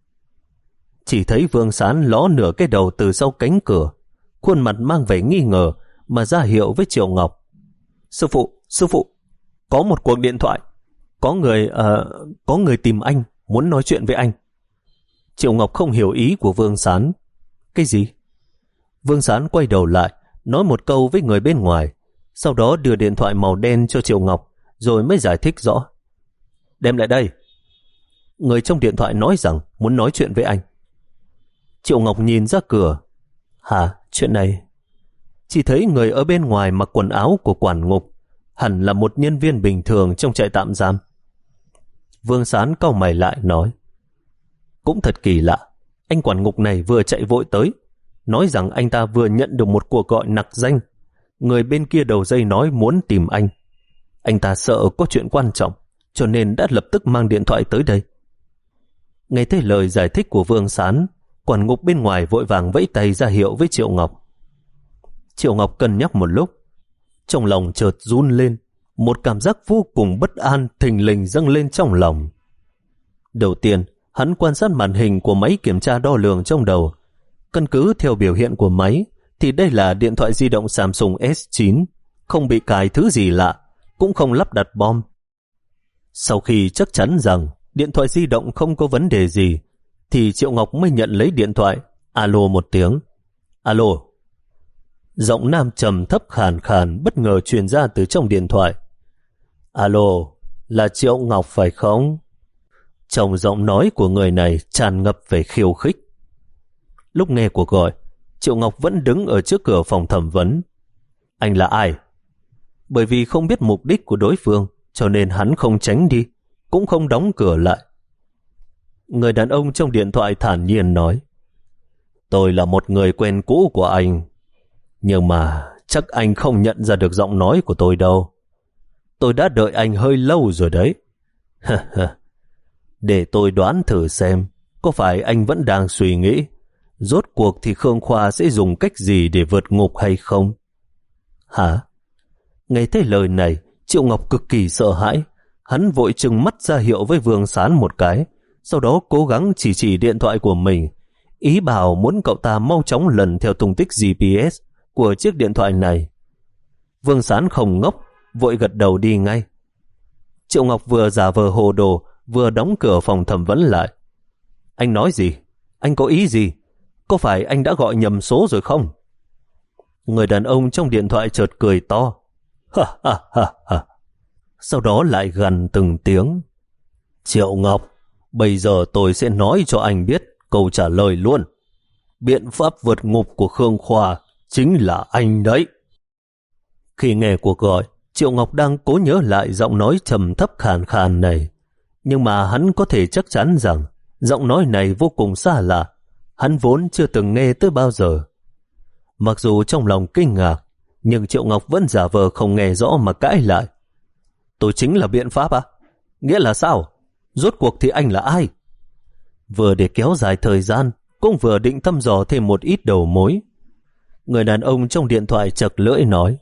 Chỉ thấy Vương Sán ló nửa cái đầu từ sau cánh cửa, khuôn mặt mang vẻ nghi ngờ mà ra hiệu với Triệu Ngọc. Sư phụ, sư phụ, có một cuộc điện thoại. Có người, uh, có người tìm anh, muốn nói chuyện với anh. Triệu Ngọc không hiểu ý của Vương Sán. Cái gì? Vương Sán quay đầu lại, nói một câu với người bên ngoài, sau đó đưa điện thoại màu đen cho Triệu Ngọc, rồi mới giải thích rõ. Đem lại đây. Người trong điện thoại nói rằng muốn nói chuyện với anh. Triệu Ngọc nhìn ra cửa. Hả, chuyện này... Chỉ thấy người ở bên ngoài mặc quần áo của quản ngục, hẳn là một nhân viên bình thường trong trại tạm giam. Vương Sán cau mày lại nói: Cũng thật kỳ lạ, anh quản ngục này vừa chạy vội tới, nói rằng anh ta vừa nhận được một cuộc gọi nặc danh. Người bên kia đầu dây nói muốn tìm anh. Anh ta sợ có chuyện quan trọng, cho nên đã lập tức mang điện thoại tới đây. Nghe thấy lời giải thích của Vương Sán, quản ngục bên ngoài vội vàng vẫy tay ra hiệu với Triệu Ngọc. Triệu Ngọc cân nhắc một lúc, trong lòng chợt run lên, một cảm giác vô cùng bất an thình lình dâng lên trong lòng. Đầu tiên, hắn quan sát màn hình của máy kiểm tra đo lường trong đầu. Căn cứ theo biểu hiện của máy, thì đây là điện thoại di động Samsung S chín, không bị cài thứ gì lạ, cũng không lắp đặt bom. Sau khi chắc chắn rằng điện thoại di động không có vấn đề gì, thì Triệu Ngọc mới nhận lấy điện thoại, alo một tiếng. Alo. Giọng nam trầm thấp khàn khàn bất ngờ truyền ra từ trong điện thoại. Alo, là Triệu Ngọc phải không? Trong giọng nói của người này tràn ngập vẻ khiêu khích. Lúc nghe cuộc gọi, Triệu Ngọc vẫn đứng ở trước cửa phòng thẩm vấn. Anh là ai? Bởi vì không biết mục đích của đối phương, cho nên hắn không tránh đi, cũng không đóng cửa lại. Người đàn ông trong điện thoại thản nhiên nói: Tôi là một người quen cũ của anh, nhưng mà chắc anh không nhận ra được giọng nói của tôi đâu. Tôi đã đợi anh hơi lâu rồi đấy. Để tôi đoán thử xem, có phải anh vẫn đang suy nghĩ rốt cuộc thì Khương Khoa sẽ dùng cách gì để vượt ngục hay không? Hả? Nghe thấy lời này, Triệu Ngọc cực kỳ sợ hãi. Hắn vội trừng mắt ra hiệu với Vương Sán một cái, sau đó cố gắng chỉ chỉ điện thoại của mình, ý bảo muốn cậu ta mau chóng lần theo tung tích giê pê ét của chiếc điện thoại này. Vương Sán không ngốc, vội gật đầu đi ngay. Triệu Ngọc vừa giả vờ hồ đồ, vừa đóng cửa phòng thẩm vấn lại. Anh nói gì? Anh có ý gì? Có phải anh đã gọi nhầm số rồi không? Người đàn ông trong điện thoại chợt cười to. Ha ha ha ha. Sau đó lại gằn từng tiếng. Triệu Ngọc, bây giờ tôi sẽ nói cho anh biết câu trả lời luôn. Biện pháp vượt ngục của Khương Khoa chính là anh đấy. Khi nghe cuộc gọi, Triệu Ngọc đang cố nhớ lại giọng nói trầm thấp khàn khàn này. Nhưng mà hắn có thể chắc chắn rằng giọng nói này vô cùng xa lạ. Hắn vốn chưa từng nghe tới bao giờ. Mặc dù trong lòng kinh ngạc, nhưng Triệu Ngọc vẫn giả vờ không nghe rõ mà cãi lại. Tôi chính là biện pháp à? Nghĩa là sao? Rốt cuộc thì anh là ai? Vừa để kéo dài thời gian, cũng vừa định thăm dò thêm một ít đầu mối. Người đàn ông trong điện thoại chật lưỡi nói.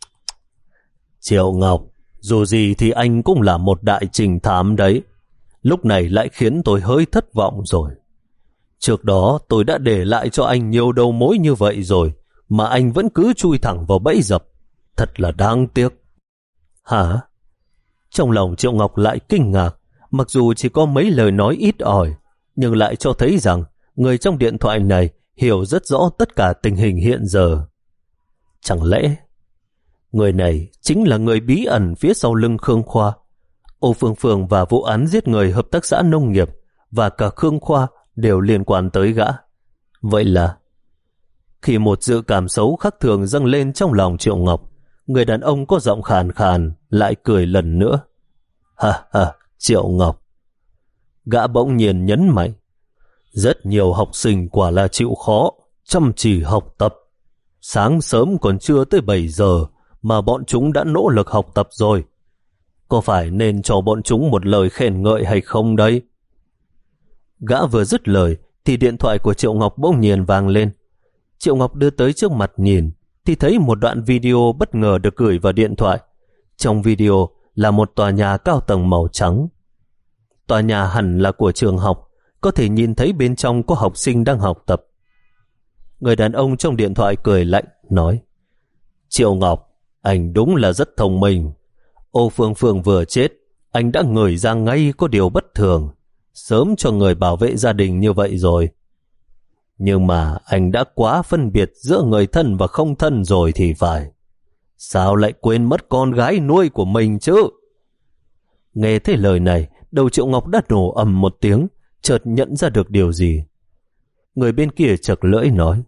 Triệu Ngọc, dù gì thì anh cũng là một đại trình thám đấy. Lúc này lại khiến tôi hơi thất vọng rồi. Trước đó tôi đã để lại cho anh nhiều đầu mối như vậy rồi, mà anh vẫn cứ chui thẳng vào bẫy dập. Thật là đáng tiếc. Hả? Trong lòng Triệu Ngọc lại kinh ngạc, mặc dù chỉ có mấy lời nói ít ỏi, nhưng lại cho thấy rằng người trong điện thoại này hiểu rất rõ tất cả tình hình hiện giờ. Chẳng lẽ người này chính là người bí ẩn phía sau lưng Khương Khoa? Ô Phương Phương và vụ án giết người hợp tác xã nông nghiệp và cả Khương Khoa đều liên quan tới gã. Vậy là khi một dự cảm xấu khác thường dâng lên trong lòng Triệu Ngọc, người đàn ông có giọng khàn khàn lại cười lần nữa. Ha ha, Triệu Ngọc. Gã bỗng nhiên nhấn mạnh. Rất nhiều học sinh quả là chịu khó, chăm chỉ học tập. Sáng sớm còn chưa tới bảy giờ mà bọn chúng đã nỗ lực học tập rồi. Có phải nên cho bọn chúng một lời khen ngợi hay không đấy? Gã vừa dứt lời thì điện thoại của Triệu Ngọc bỗng nhiên vang lên. Triệu Ngọc đưa tới trước mặt nhìn thì thấy một đoạn video bất ngờ được gửi vào điện thoại. Trong video là một tòa nhà cao tầng màu trắng. Tòa nhà hẳn là của trường học, có thể nhìn thấy bên trong có học sinh đang học tập. Người đàn ông trong điện thoại cười lạnh, nói. Triệu Ngọc, anh đúng là rất thông minh. Ô Phương Phương vừa chết, anh đã ngửi ra ngay có điều bất thường, sớm cho người bảo vệ gia đình như vậy rồi. Nhưng mà anh đã quá phân biệt giữa người thân và không thân rồi thì phải. Sao lại quên mất con gái nuôi của mình chứ? Nghe thấy lời này, đầu Triệu Ngọc đã nổ ầm một tiếng, chợt nhận ra được điều gì. Người bên kia chật lưỡi nói.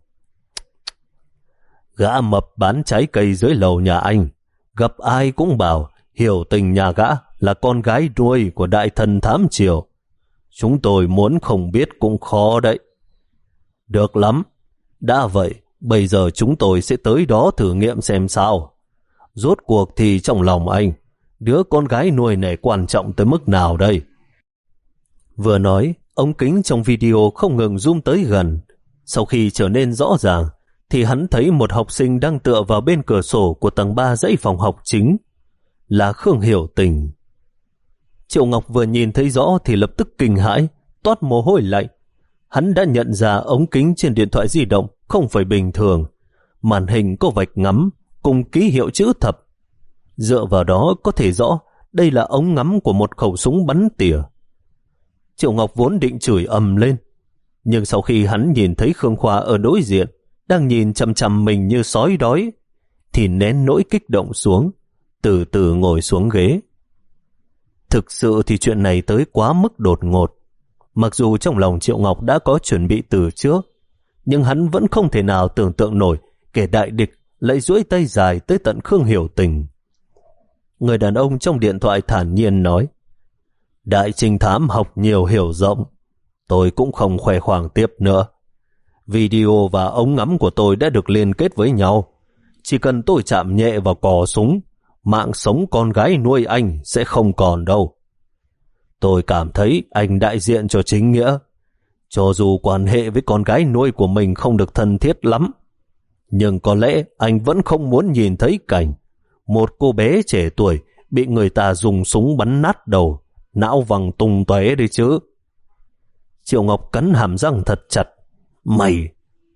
Gã mập bán trái cây dưới lầu nhà anh, gặp ai cũng bảo hiểu tình nhà gã là con gái nuôi của đại thần thám triều. Chúng tôi muốn không biết cũng khó đấy. Được lắm. Đã vậy, bây giờ chúng tôi sẽ tới đó thử nghiệm xem sao. Rốt cuộc thì trong lòng anh, đứa con gái nuôi này quan trọng tới mức nào đây? Vừa nói, ống kính trong video không ngừng zoom tới gần. Sau khi trở nên rõ ràng, thì hắn thấy một học sinh đang tựa vào bên cửa sổ của tầng ba dãy phòng học chính. Là Khương Hiểu Tình. Triệu Ngọc vừa nhìn thấy rõ thì lập tức kinh hãi, toát mồ hôi lạnh. Hắn đã nhận ra ống kính trên điện thoại di động không phải bình thường. Màn hình có vạch ngắm cùng ký hiệu chữ thập. Dựa vào đó có thể rõ đây là ống ngắm của một khẩu súng bắn tỉa. Triệu Ngọc vốn định chửi ầm lên, nhưng sau khi hắn nhìn thấy Khương Khoa ở đối diện đang nhìn chằm chằm mình như sói đói, thì nén nỗi kích động xuống, từ từ ngồi xuống ghế. Thực sự thì chuyện này tới quá mức đột ngột. Mặc dù trong lòng Triệu Ngọc đã có chuẩn bị từ trước, nhưng hắn vẫn không thể nào tưởng tượng nổi kẻ đại địch lại duỗi tay dài tới tận Khương Hiểu Tình. Người đàn ông trong điện thoại thản nhiên nói. Đại trinh thám học nhiều hiểu rộng, tôi cũng không khoe khoang tiếp nữa. Video và ống ngắm của tôi đã được liên kết với nhau. Chỉ cần tôi chạm nhẹ vào cò súng, mạng sống con gái nuôi anh sẽ không còn đâu. Tôi cảm thấy anh đại diện cho chính nghĩa. Cho dù quan hệ với con gái nuôi của mình không được thân thiết lắm, nhưng có lẽ anh vẫn không muốn nhìn thấy cảnh một cô bé trẻ tuổi bị người ta dùng súng bắn nát đầu, não văng tung tóe đi chứ. Triệu Ngọc cắn hàm răng thật chặt. Mày!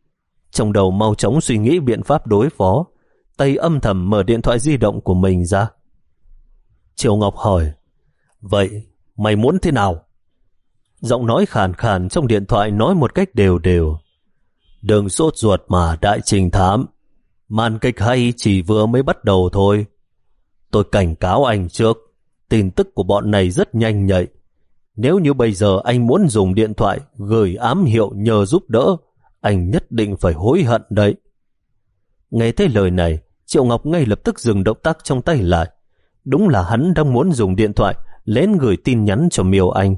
Trong đầu mau chóng suy nghĩ biện pháp đối phó, tay âm thầm mở điện thoại di động của mình ra. Triệu Ngọc hỏi, vậy mày muốn thế nào? Giọng nói khàn khàn trong điện thoại nói một cách đều đều. Đừng sốt ruột mà đại trinh thám. Màn kịch hay chỉ vừa mới bắt đầu thôi. Tôi cảnh cáo anh trước, tin tức của bọn này rất nhanh nhạy. Nếu như bây giờ anh muốn dùng điện thoại gửi ám hiệu nhờ giúp đỡ, anh nhất định phải hối hận đấy. Nghe thấy lời này, Triệu Ngọc ngay lập tức dừng động tác trong tay lại. Đúng là hắn đang muốn dùng điện thoại lén gửi tin nhắn cho Miêu Anh.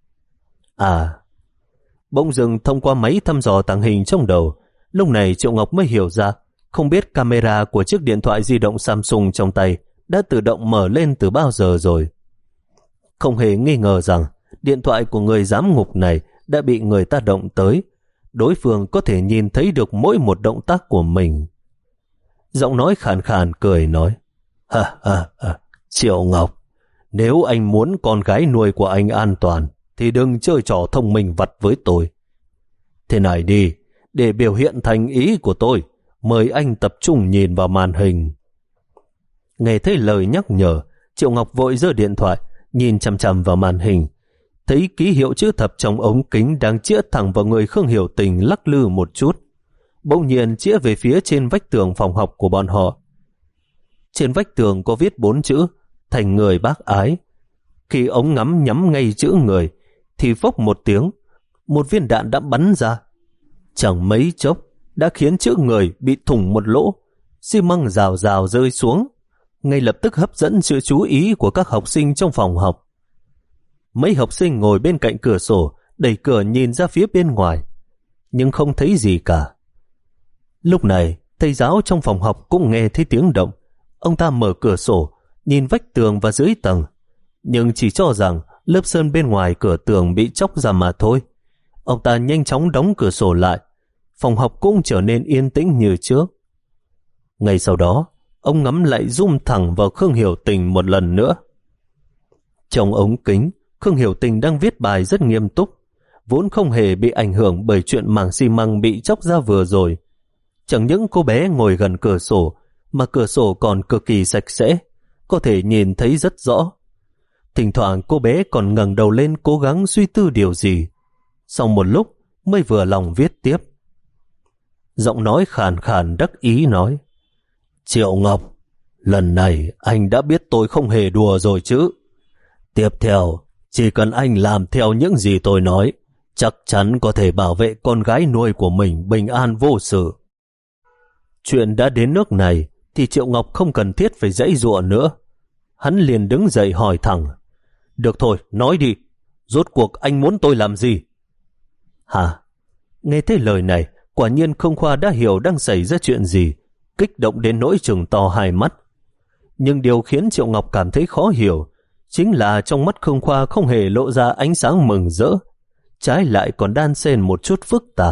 À, bỗng dừng thông qua máy thăm dò tàng hình trong đầu, lúc này Triệu Ngọc mới hiểu ra, không biết camera của chiếc điện thoại di động Samsung trong tay đã tự động mở lên từ bao giờ rồi. Không hề nghi ngờ rằng điện thoại của người giám ngục này đã bị người ta động tới. Đối phương có thể nhìn thấy được mỗi một động tác của mình. Giọng nói khàn khàn cười nói, ha ha ha, Triệu Ngọc, nếu anh muốn con gái nuôi của anh an toàn thì đừng chơi trò thông minh vặt với tôi. Thế này đi, để biểu hiện thành ý của tôi, mời anh tập trung nhìn vào màn hình. Nghe thấy lời nhắc nhở, Triệu Ngọc vội giơ điện thoại, nhìn chằm chằm vào màn hình, thấy ký hiệu chữ thập trong ống kính đang chĩa thẳng vào người Khương Hiểu Tình lắc lư một chút, bỗng nhiên chĩa về phía trên vách tường phòng học của bọn họ. Trên vách tường có viết bốn chữ thành người bác ái. Khi ống ngắm nhắm ngay chữ người thì phốc một tiếng, một viên đạn đã bắn ra. Chẳng mấy chốc đã khiến chữ người bị thủng một lỗ, xi măng rào rào rơi xuống, ngay lập tức hấp dẫn sự chú ý của các học sinh trong phòng học. Mấy học sinh ngồi bên cạnh cửa sổ đẩy cửa nhìn ra phía bên ngoài, nhưng không thấy gì cả. Lúc này thầy giáo trong phòng học cũng nghe thấy tiếng động. Ông ta mở cửa sổ nhìn vách tường và dưới tầng, nhưng chỉ cho rằng lớp sơn bên ngoài cửa tường bị chóc ra mà thôi. Ông ta nhanh chóng đóng cửa sổ lại. Phòng học cũng trở nên yên tĩnh như trước. Ngay sau đó, ông ngắm lại zoom thẳng vào Khương Hiểu Tình một lần nữa. Trong ống kính, Khương Hiểu Tình đang viết bài rất nghiêm túc, vốn không hề bị ảnh hưởng bởi chuyện mảng xi măng bị chóc ra vừa rồi. Chẳng những cô bé ngồi gần cửa sổ, mà cửa sổ còn cực kỳ sạch sẽ, có thể nhìn thấy rất rõ. Thỉnh thoảng cô bé còn ngẩng đầu lên cố gắng suy tư điều gì. Sau một lúc mới vừa lòng viết tiếp. Giọng nói khàn khàn đắc ý nói, Triệu Ngọc, lần này anh đã biết tôi không hề đùa rồi chứ. Tiếp theo, chỉ cần anh làm theo những gì tôi nói, chắc chắn có thể bảo vệ con gái nuôi của mình bình an vô sự. Chuyện đã đến nước này thì Triệu Ngọc không cần thiết phải giãy giụa nữa. Hắn liền đứng dậy hỏi thẳng, được thôi, nói đi, rốt cuộc anh muốn tôi làm gì? Hả? Nghe thấy lời này, quả nhiên Khương Khoa đã hiểu đang xảy ra chuyện gì, kích động đến nỗi trừng to hai mắt. Nhưng điều khiến Triệu Ngọc cảm thấy khó hiểu chính là trong mắt Khương Khoa không hề lộ ra ánh sáng mừng rỡ, trái lại còn đan xen một chút phức tạp.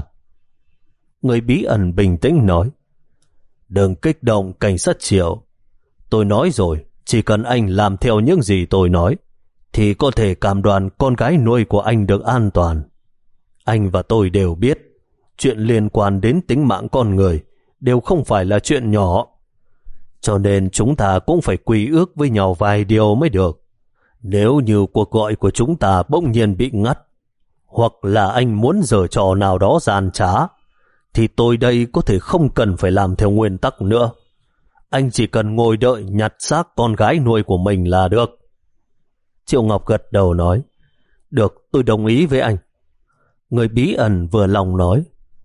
Người bí ẩn bình tĩnh nói, đừng kích động cảnh sát Triệu. Tôi nói rồi, chỉ cần anh làm theo những gì tôi nói, thì có thể cam đoan con gái nuôi của anh được an toàn. Anh và tôi đều biết, chuyện liên quan đến tính mạng con người đều không phải là chuyện nhỏ. Cho nên chúng ta cũng phải quy ước với nhau vài điều mới được. Nếu như cuộc gọi của chúng ta bỗng nhiên bị ngắt, hoặc là anh muốn giở trò nào đó gian trá, thì tôi đây có thể không cần phải làm theo nguyên tắc nữa. Anh chỉ cần ngồi đợi nhặt xác con gái nuôi của mình là được. Triệu Ngọc gật đầu nói, được, tôi đồng ý với anh. Người bí ẩn vừa lòng nói,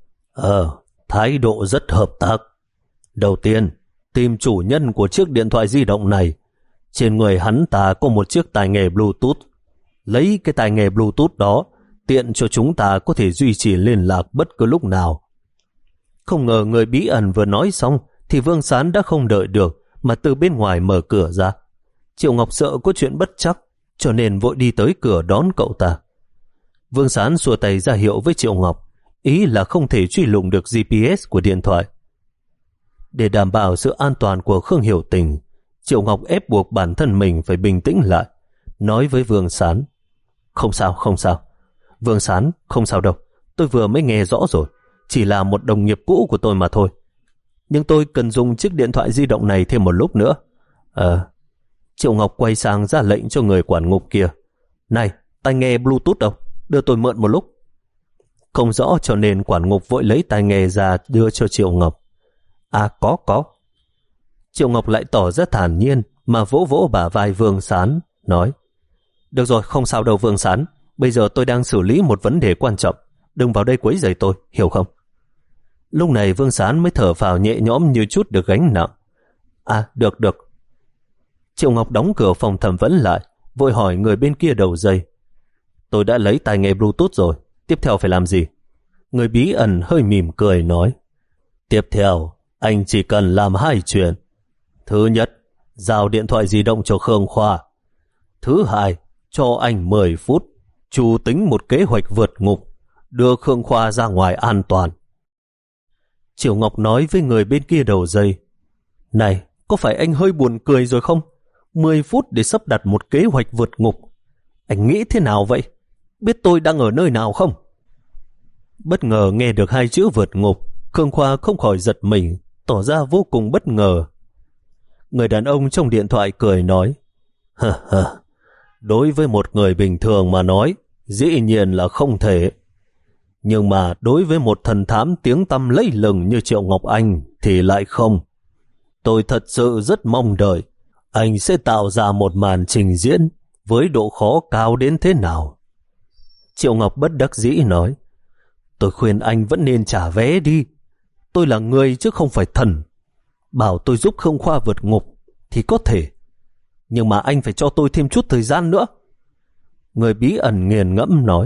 Ờ, thái độ rất hợp tác. Đầu tiên, tìm chủ nhân của chiếc điện thoại di động này. Trên người hắn ta có một chiếc tai nghe Bluetooth. Lấy cái tai nghe Bluetooth đó, tiện cho chúng ta có thể duy trì liên lạc bất cứ lúc nào. Không ngờ người bí ẩn vừa nói xong thì Vương Sán đã không đợi được mà từ bên ngoài mở cửa ra. Triệu Ngọc sợ có chuyện bất trắc, cho nên vội đi tới cửa đón cậu ta. Vương Sán xua tay ra hiệu với Triệu Ngọc, ý là không thể truy lùng được giê pê ét của điện thoại. Để đảm bảo sự an toàn của Khương Hiểu Tình, Triệu Ngọc ép buộc bản thân mình phải bình tĩnh lại, nói với Vương Sán, không sao, không sao. Vương Sán, không sao đâu, tôi vừa mới nghe rõ rồi. chỉ là một đồng nghiệp cũ của tôi mà thôi. Nhưng tôi cần dùng chiếc điện thoại di động này thêm một lúc nữa. Ờ, Triệu Ngọc quay sang ra lệnh cho người quản ngục kia. Này, tai nghe Bluetooth đâu? Đưa tôi mượn một lúc. Không rõ cho nên quản ngục vội lấy tai nghe ra đưa cho Triệu Ngọc. À có, có. Triệu Ngọc lại tỏ ra thản nhiên mà vỗ vỗ bả vai Vương Sán, nói: Được rồi, không sao đâu Vương Sán. Bây giờ tôi đang xử lý một vấn đề quan trọng. Đừng vào đây quấy rầy tôi, hiểu không? Lúc này Vương Sán mới thở phào nhẹ nhõm như chút được gánh nặng. À, được, được. Triệu Ngọc đóng cửa phòng thẩm vấn lại, vội hỏi người bên kia đầu dây. Tôi đã lấy tai nghe Bluetooth rồi, tiếp theo phải làm gì? Người bí ẩn hơi mỉm cười nói: Tiếp theo, anh chỉ cần làm hai chuyện. Thứ nhất, giao điện thoại di động cho Khương Khoa. Thứ hai, cho anh mười phút, chủ tính một kế hoạch vượt ngục, đưa Khương Khoa ra ngoài an toàn. Triệu Ngọc nói với người bên kia đầu dây: Này, có phải anh hơi buồn cười rồi không? mười phút để sắp đặt một kế hoạch vượt ngục. Anh nghĩ thế nào vậy? Biết tôi đang ở nơi nào không? Bất ngờ nghe được hai chữ vượt ngục, Khương Khoa không khỏi giật mình, tỏ ra vô cùng bất ngờ. Người đàn ông trong điện thoại cười nói: Hờ hờ, đối với một người bình thường mà nói, dĩ nhiên là không thể. Nhưng mà đối với một thần thám tiếng tăm lẫy lừng như Triệu Ngọc Anh thì lại không. Tôi thật sự rất mong đợi anh sẽ tạo ra một màn trình diễn với độ khó cao đến thế nào. Triệu Ngọc bất đắc dĩ nói: Tôi khuyên anh vẫn nên trả vé đi. Tôi là người chứ không phải thần. Bảo tôi giúp Khương Khoa vượt ngục thì có thể, nhưng mà anh phải cho tôi thêm chút thời gian nữa. Người bí ẩn nghiền ngẫm nói: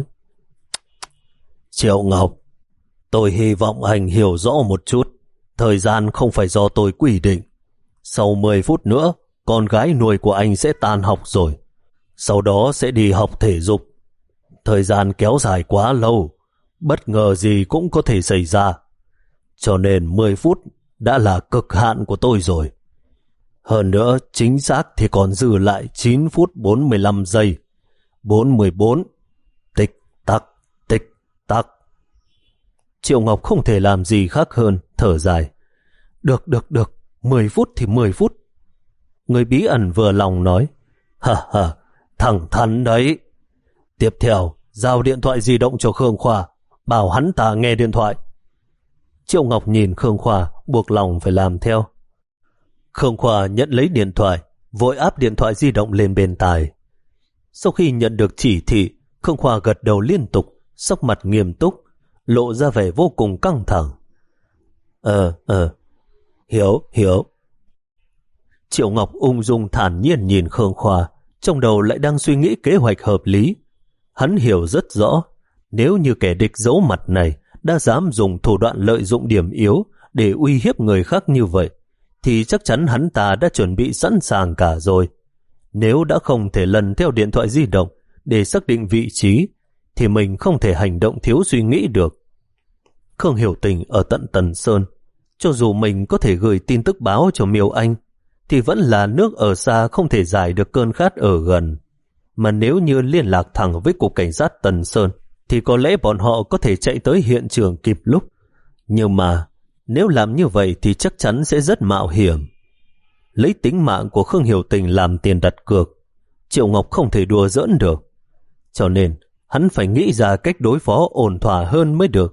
Triệu Ngọc, tôi hy vọng anh hiểu rõ một chút. Thời gian không phải do tôi quy định. Sau mười phút nữa, con gái nuôi của anh sẽ tan học rồi. Sau đó sẽ đi học thể dục. Thời gian kéo dài quá lâu, bất ngờ gì cũng có thể xảy ra. Cho nên mười phút đã là cực hạn của tôi rồi. Hơn nữa, chính xác thì còn dư lại chín phút bốn mươi lăm giây. bốn mươi bốn. Tích tắc, tích tắc. Triệu Ngọc không thể làm gì khác hơn, thở dài. Được, được, được. mười phút thì mười phút. Người bí ẩn vừa lòng nói: Hả hả, thẳng thắn đấy. Tiếp theo, giao điện thoại di động cho Khương Khoa, bảo hắn ta nghe điện thoại. Triệu Ngọc nhìn Khương Khoa, buộc lòng phải làm theo. Khương Khoa nhận lấy điện thoại, vội áp điện thoại di động lên bên tai. Sau khi nhận được chỉ thị, Khương Khoa gật đầu liên tục, sắc mặt nghiêm túc, lộ ra vẻ vô cùng căng thẳng. Ờ, ờ, hiểu, hiểu. Triệu Ngọc ung dung thản nhiên nhìn Khương Khoa, trong đầu lại đang suy nghĩ kế hoạch hợp lý. Hắn hiểu rất rõ, nếu như kẻ địch giấu mặt này đã dám dùng thủ đoạn lợi dụng điểm yếu để uy hiếp người khác như vậy, thì chắc chắn hắn ta đã chuẩn bị sẵn sàng cả rồi. Nếu đã không thể lần theo điện thoại di động để xác định vị trí, thì mình không thể hành động thiếu suy nghĩ được. Khương Hiểu Tình ở tận Tần Sơn, cho dù mình có thể gửi tin tức báo cho Miêu Anh, thì vẫn là nước ở xa không thể giải được cơn khát ở gần. Mà nếu như liên lạc thẳng với cục cảnh sát Tần Sơn, thì có lẽ bọn họ có thể chạy tới hiện trường kịp lúc. Nhưng mà nếu làm như vậy thì chắc chắn sẽ rất mạo hiểm. Lấy tính mạng của Khương Hiểu Tình làm tiền đặt cược, Triệu Ngọc không thể đùa giỡn được. Cho nên hắn phải nghĩ ra cách đối phó ổn thỏa hơn mới được.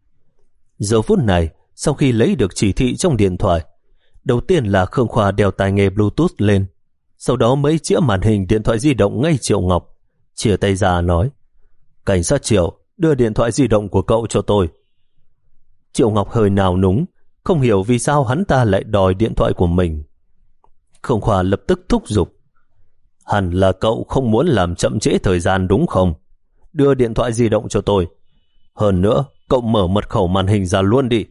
Giờ phút này, sau khi lấy được chỉ thị trong điện thoại, đầu tiên là Khương Khoa đeo tai nghe Bluetooth lên, sau đó mới chĩa màn hình điện thoại di động ngay Triệu Ngọc, chìa tay ra nói: Cảnh sát Triệu, đưa điện thoại di động của cậu cho tôi. Triệu Ngọc hơi nào núng, không hiểu vì sao hắn ta lại đòi điện thoại của mình. Khương Khoa lập tức thúc giục: Hẳn là cậu không muốn làm chậm trễ thời gian đúng không? Đưa điện thoại di động cho tôi. Hơn nữa, cậu mở mật khẩu màn hình ra luôn đi.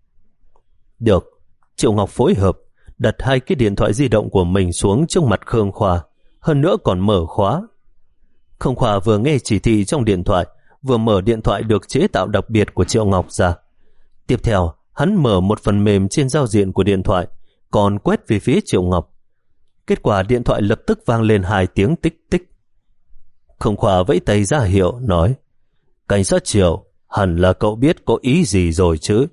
Được. Triệu Ngọc phối hợp, đặt hai cái điện thoại di động của mình xuống trước mặt Khương Khoa, hơn nữa còn mở khóa. Khương Khoa vừa nghe chỉ thị trong điện thoại, vừa mở điện thoại được chế tạo đặc biệt của Triệu Ngọc ra. Tiếp theo, hắn mở một phần mềm trên giao diện của điện thoại, còn quét về phía Triệu Ngọc. Kết quả điện thoại lập tức vang lên hai tiếng tích tích. Khương Khoa vẫy tay ra hiệu, nói: Cảnh sát Triệu, hẳn là cậu biết có ý gì rồi chứ.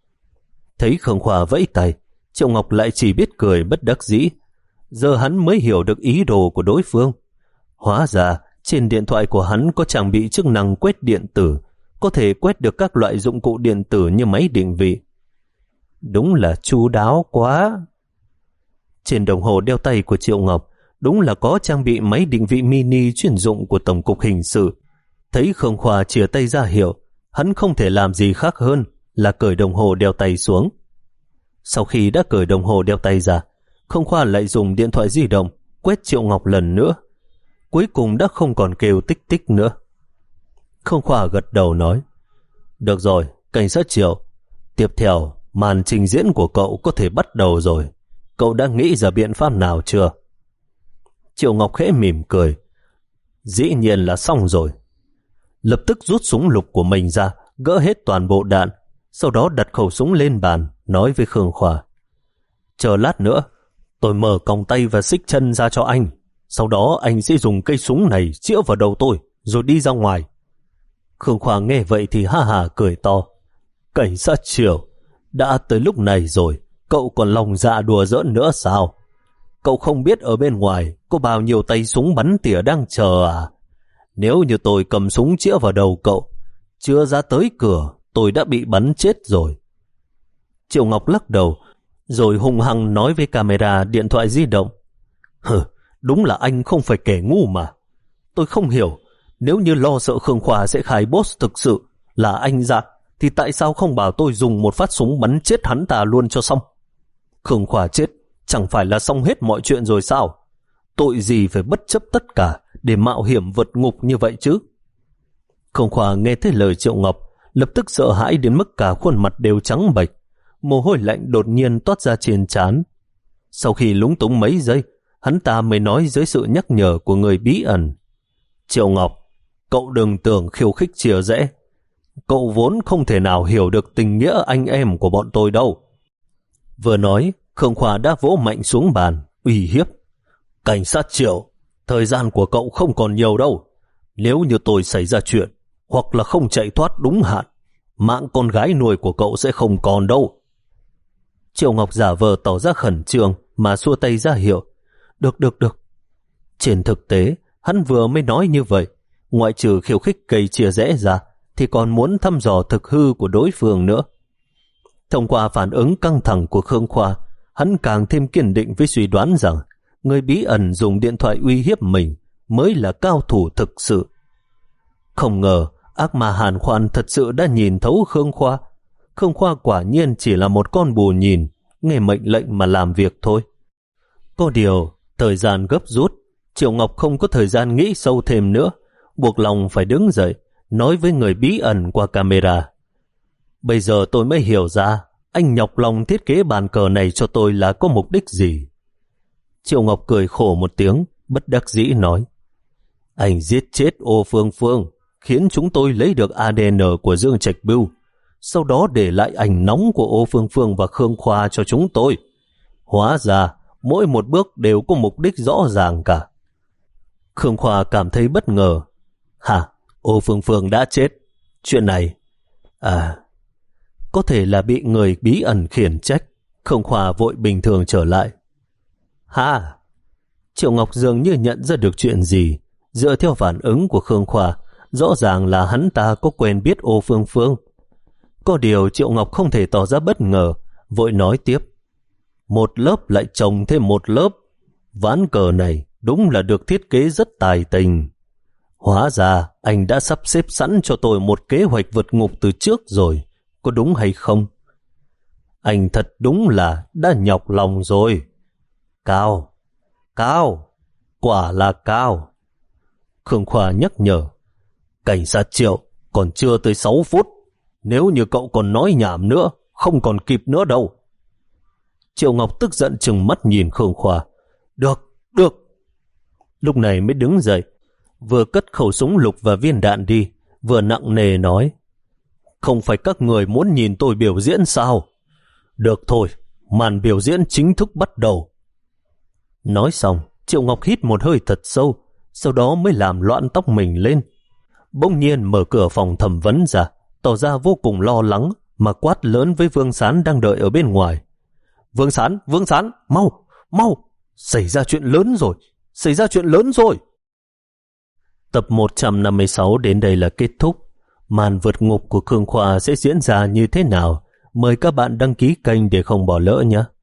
Thấy Khương Khoa vẫy tay, Triệu Ngọc lại chỉ biết cười bất đắc dĩ. Giờ hắn mới hiểu được ý đồ của đối phương. Hóa ra, trên điện thoại của hắn có trang bị chức năng quét điện tử, có thể quét được các loại dụng cụ điện tử như máy định vị. Đúng là chu đáo quá. Trên đồng hồ đeo tay của Triệu Ngọc đúng là có trang bị máy định vị mini chuyên dụng của Tổng cục Hình sự. Thấy Khương Khoa chìa tay ra hiệu, hắn không thể làm gì khác hơn là cởi đồng hồ đeo tay xuống. Sau khi đã cởi đồng hồ đeo tay ra, Khương Khoa lại dùng điện thoại di động quét Triệu Ngọc lần nữa. Cuối cùng đã không còn kêu tích tích nữa. Khương Khoa gật đầu nói, được rồi, cảnh sát Triệu, tiếp theo màn trình diễn của cậu có thể bắt đầu rồi. Cậu đã nghĩ ra biện pháp nào chưa? Triệu Ngọc khẽ mỉm cười, dĩ nhiên là xong rồi. Lập tức rút súng lục của mình ra, gỡ hết toàn bộ đạn, sau đó đặt khẩu súng lên bàn, nói với Khương Khoa, chờ lát nữa, tôi mở còng tay và xích chân ra cho anh. Sau đó anh sẽ dùng cây súng này chĩa vào đầu tôi, rồi đi ra ngoài. Khương Khoa nghe vậy thì ha hà cười to. Cảnh sát Triệu, đã tới lúc này rồi, cậu còn lòng dạ đùa giỡn nữa sao? Cậu không biết ở bên ngoài có bao nhiêu tay súng bắn tỉa đang chờ à? Nếu như tôi cầm súng chĩa vào đầu cậu, chưa ra tới cửa, tôi đã bị bắn chết rồi. Triệu Ngọc lắc đầu, rồi hung hăng nói với camera điện thoại di động. Hừ, đúng là anh không phải kẻ ngu mà. Tôi không hiểu, nếu như lo sợ Khương Khoa sẽ khai boss thực sự là anh ra, thì tại sao không bảo tôi dùng một phát súng bắn chết hắn ta luôn cho xong? Khương Khoa chết, chẳng phải là xong hết mọi chuyện rồi sao? Tội gì phải bất chấp tất cả để mạo hiểm vượt ngục như vậy chứ? Khương Khoa nghe thấy lời Triệu Ngọc, lập tức sợ hãi đến mức cả khuôn mặt đều trắng bệch, mồ hôi lạnh đột nhiên toát ra trên trán. Sau khi lúng túng mấy giây, hắn ta mới nói dưới sự nhắc nhở của người bí ẩn. Triệu Ngọc, cậu đừng tưởng khiêu khích chia rẽ. Cậu vốn không thể nào hiểu được tình nghĩa anh em của bọn tôi đâu. Vừa nói, Khương Khoa đã vỗ mạnh xuống bàn, uy hiếp. Cảnh sát Triệu, thời gian của cậu không còn nhiều đâu. Nếu như tôi xảy ra chuyện, hoặc là không chạy thoát đúng hạn, mạng con gái nuôi của cậu sẽ không còn đâu. Triệu Ngọc giả vờ tỏ ra khẩn trương mà xua tay ra hiệu. Được, được, được. Trên thực tế, hắn vừa mới nói như vậy, ngoại trừ khiêu khích gây chia rẽ ra, thì còn muốn thăm dò thực hư của đối phương nữa. Thông qua phản ứng căng thẳng của Khương Khoa, hắn càng thêm kiên định với suy đoán rằng người bí ẩn dùng điện thoại uy hiếp mình mới là cao thủ thực sự. Không ngờ, ác ma Hàn Khoan thật sự đã nhìn thấu Khương Khoa. Khương Khoa quả nhiên chỉ là một con bù nhìn, nghe mệnh lệnh mà làm việc thôi. Có điều, thời gian gấp rút, Triệu Ngọc không có thời gian nghĩ sâu thêm nữa, buộc lòng phải đứng dậy, nói với người bí ẩn qua camera. Bây giờ tôi mới hiểu ra, anh nhọc lòng thiết kế bàn cờ này cho tôi là có mục đích gì. Triệu Ngọc cười khổ một tiếng, bất đắc dĩ nói. Anh giết chết Ô Phương Phương, khiến chúng tôi lấy được a đê en của Dương Trạch Bưu, sau đó để lại ảnh nóng của Ô Phương Phương và Khương Khoa cho chúng tôi. Hóa ra, mỗi một bước đều có mục đích rõ ràng cả. Khương Khoa cảm thấy bất ngờ. Hả? Ô Phương Phương đã chết? Chuyện này... À... Có thể là bị người bí ẩn khiển trách. Khương Khoa vội bình thường trở lại. Hả? Triệu Ngọc dường như nhận ra được chuyện gì. Dựa theo phản ứng của Khương Khoa, rõ ràng là hắn ta có quen biết Ô Phương Phương. Có điều Triệu Ngọc không thể tỏ ra bất ngờ, vội nói tiếp. Một lớp lại chồng thêm một lớp. Ván cờ này đúng là được thiết kế rất tài tình. Hóa ra anh đã sắp xếp sẵn cho tôi một kế hoạch vượt ngục từ trước rồi, có đúng hay không? Anh thật đúng là đã nhọc lòng rồi. Cao, cao, quả là cao. Khương Khoa nhắc nhở. Cảnh sát Triệu, còn chưa tới sáu phút. Nếu như cậu còn nói nhảm nữa, không còn kịp nữa đâu. Triệu Ngọc tức giận trừng mắt nhìn Khương Khoa. Được, được. Lúc này mới đứng dậy, vừa cất khẩu súng lục và viên đạn đi, vừa nặng nề nói. Không phải các người muốn nhìn tôi biểu diễn sao? Được thôi, màn biểu diễn chính thức bắt đầu. Nói xong, Triệu Ngọc hít một hơi thật sâu, sau đó mới làm loạn tóc mình lên. Bỗng nhiên mở cửa phòng thẩm vấn ra, tỏ ra vô cùng lo lắng mà quát lớn với Vương Sán đang đợi ở bên ngoài. Vương Sán, Vương Sán, mau, mau, xảy ra chuyện lớn rồi, xảy ra chuyện lớn rồi. Tập một trăm năm mươi sáu đến đây là kết thúc. Màn vượt ngục của Khương Khoa sẽ diễn ra như thế nào? Mời các bạn đăng ký kênh để không bỏ lỡ nhé.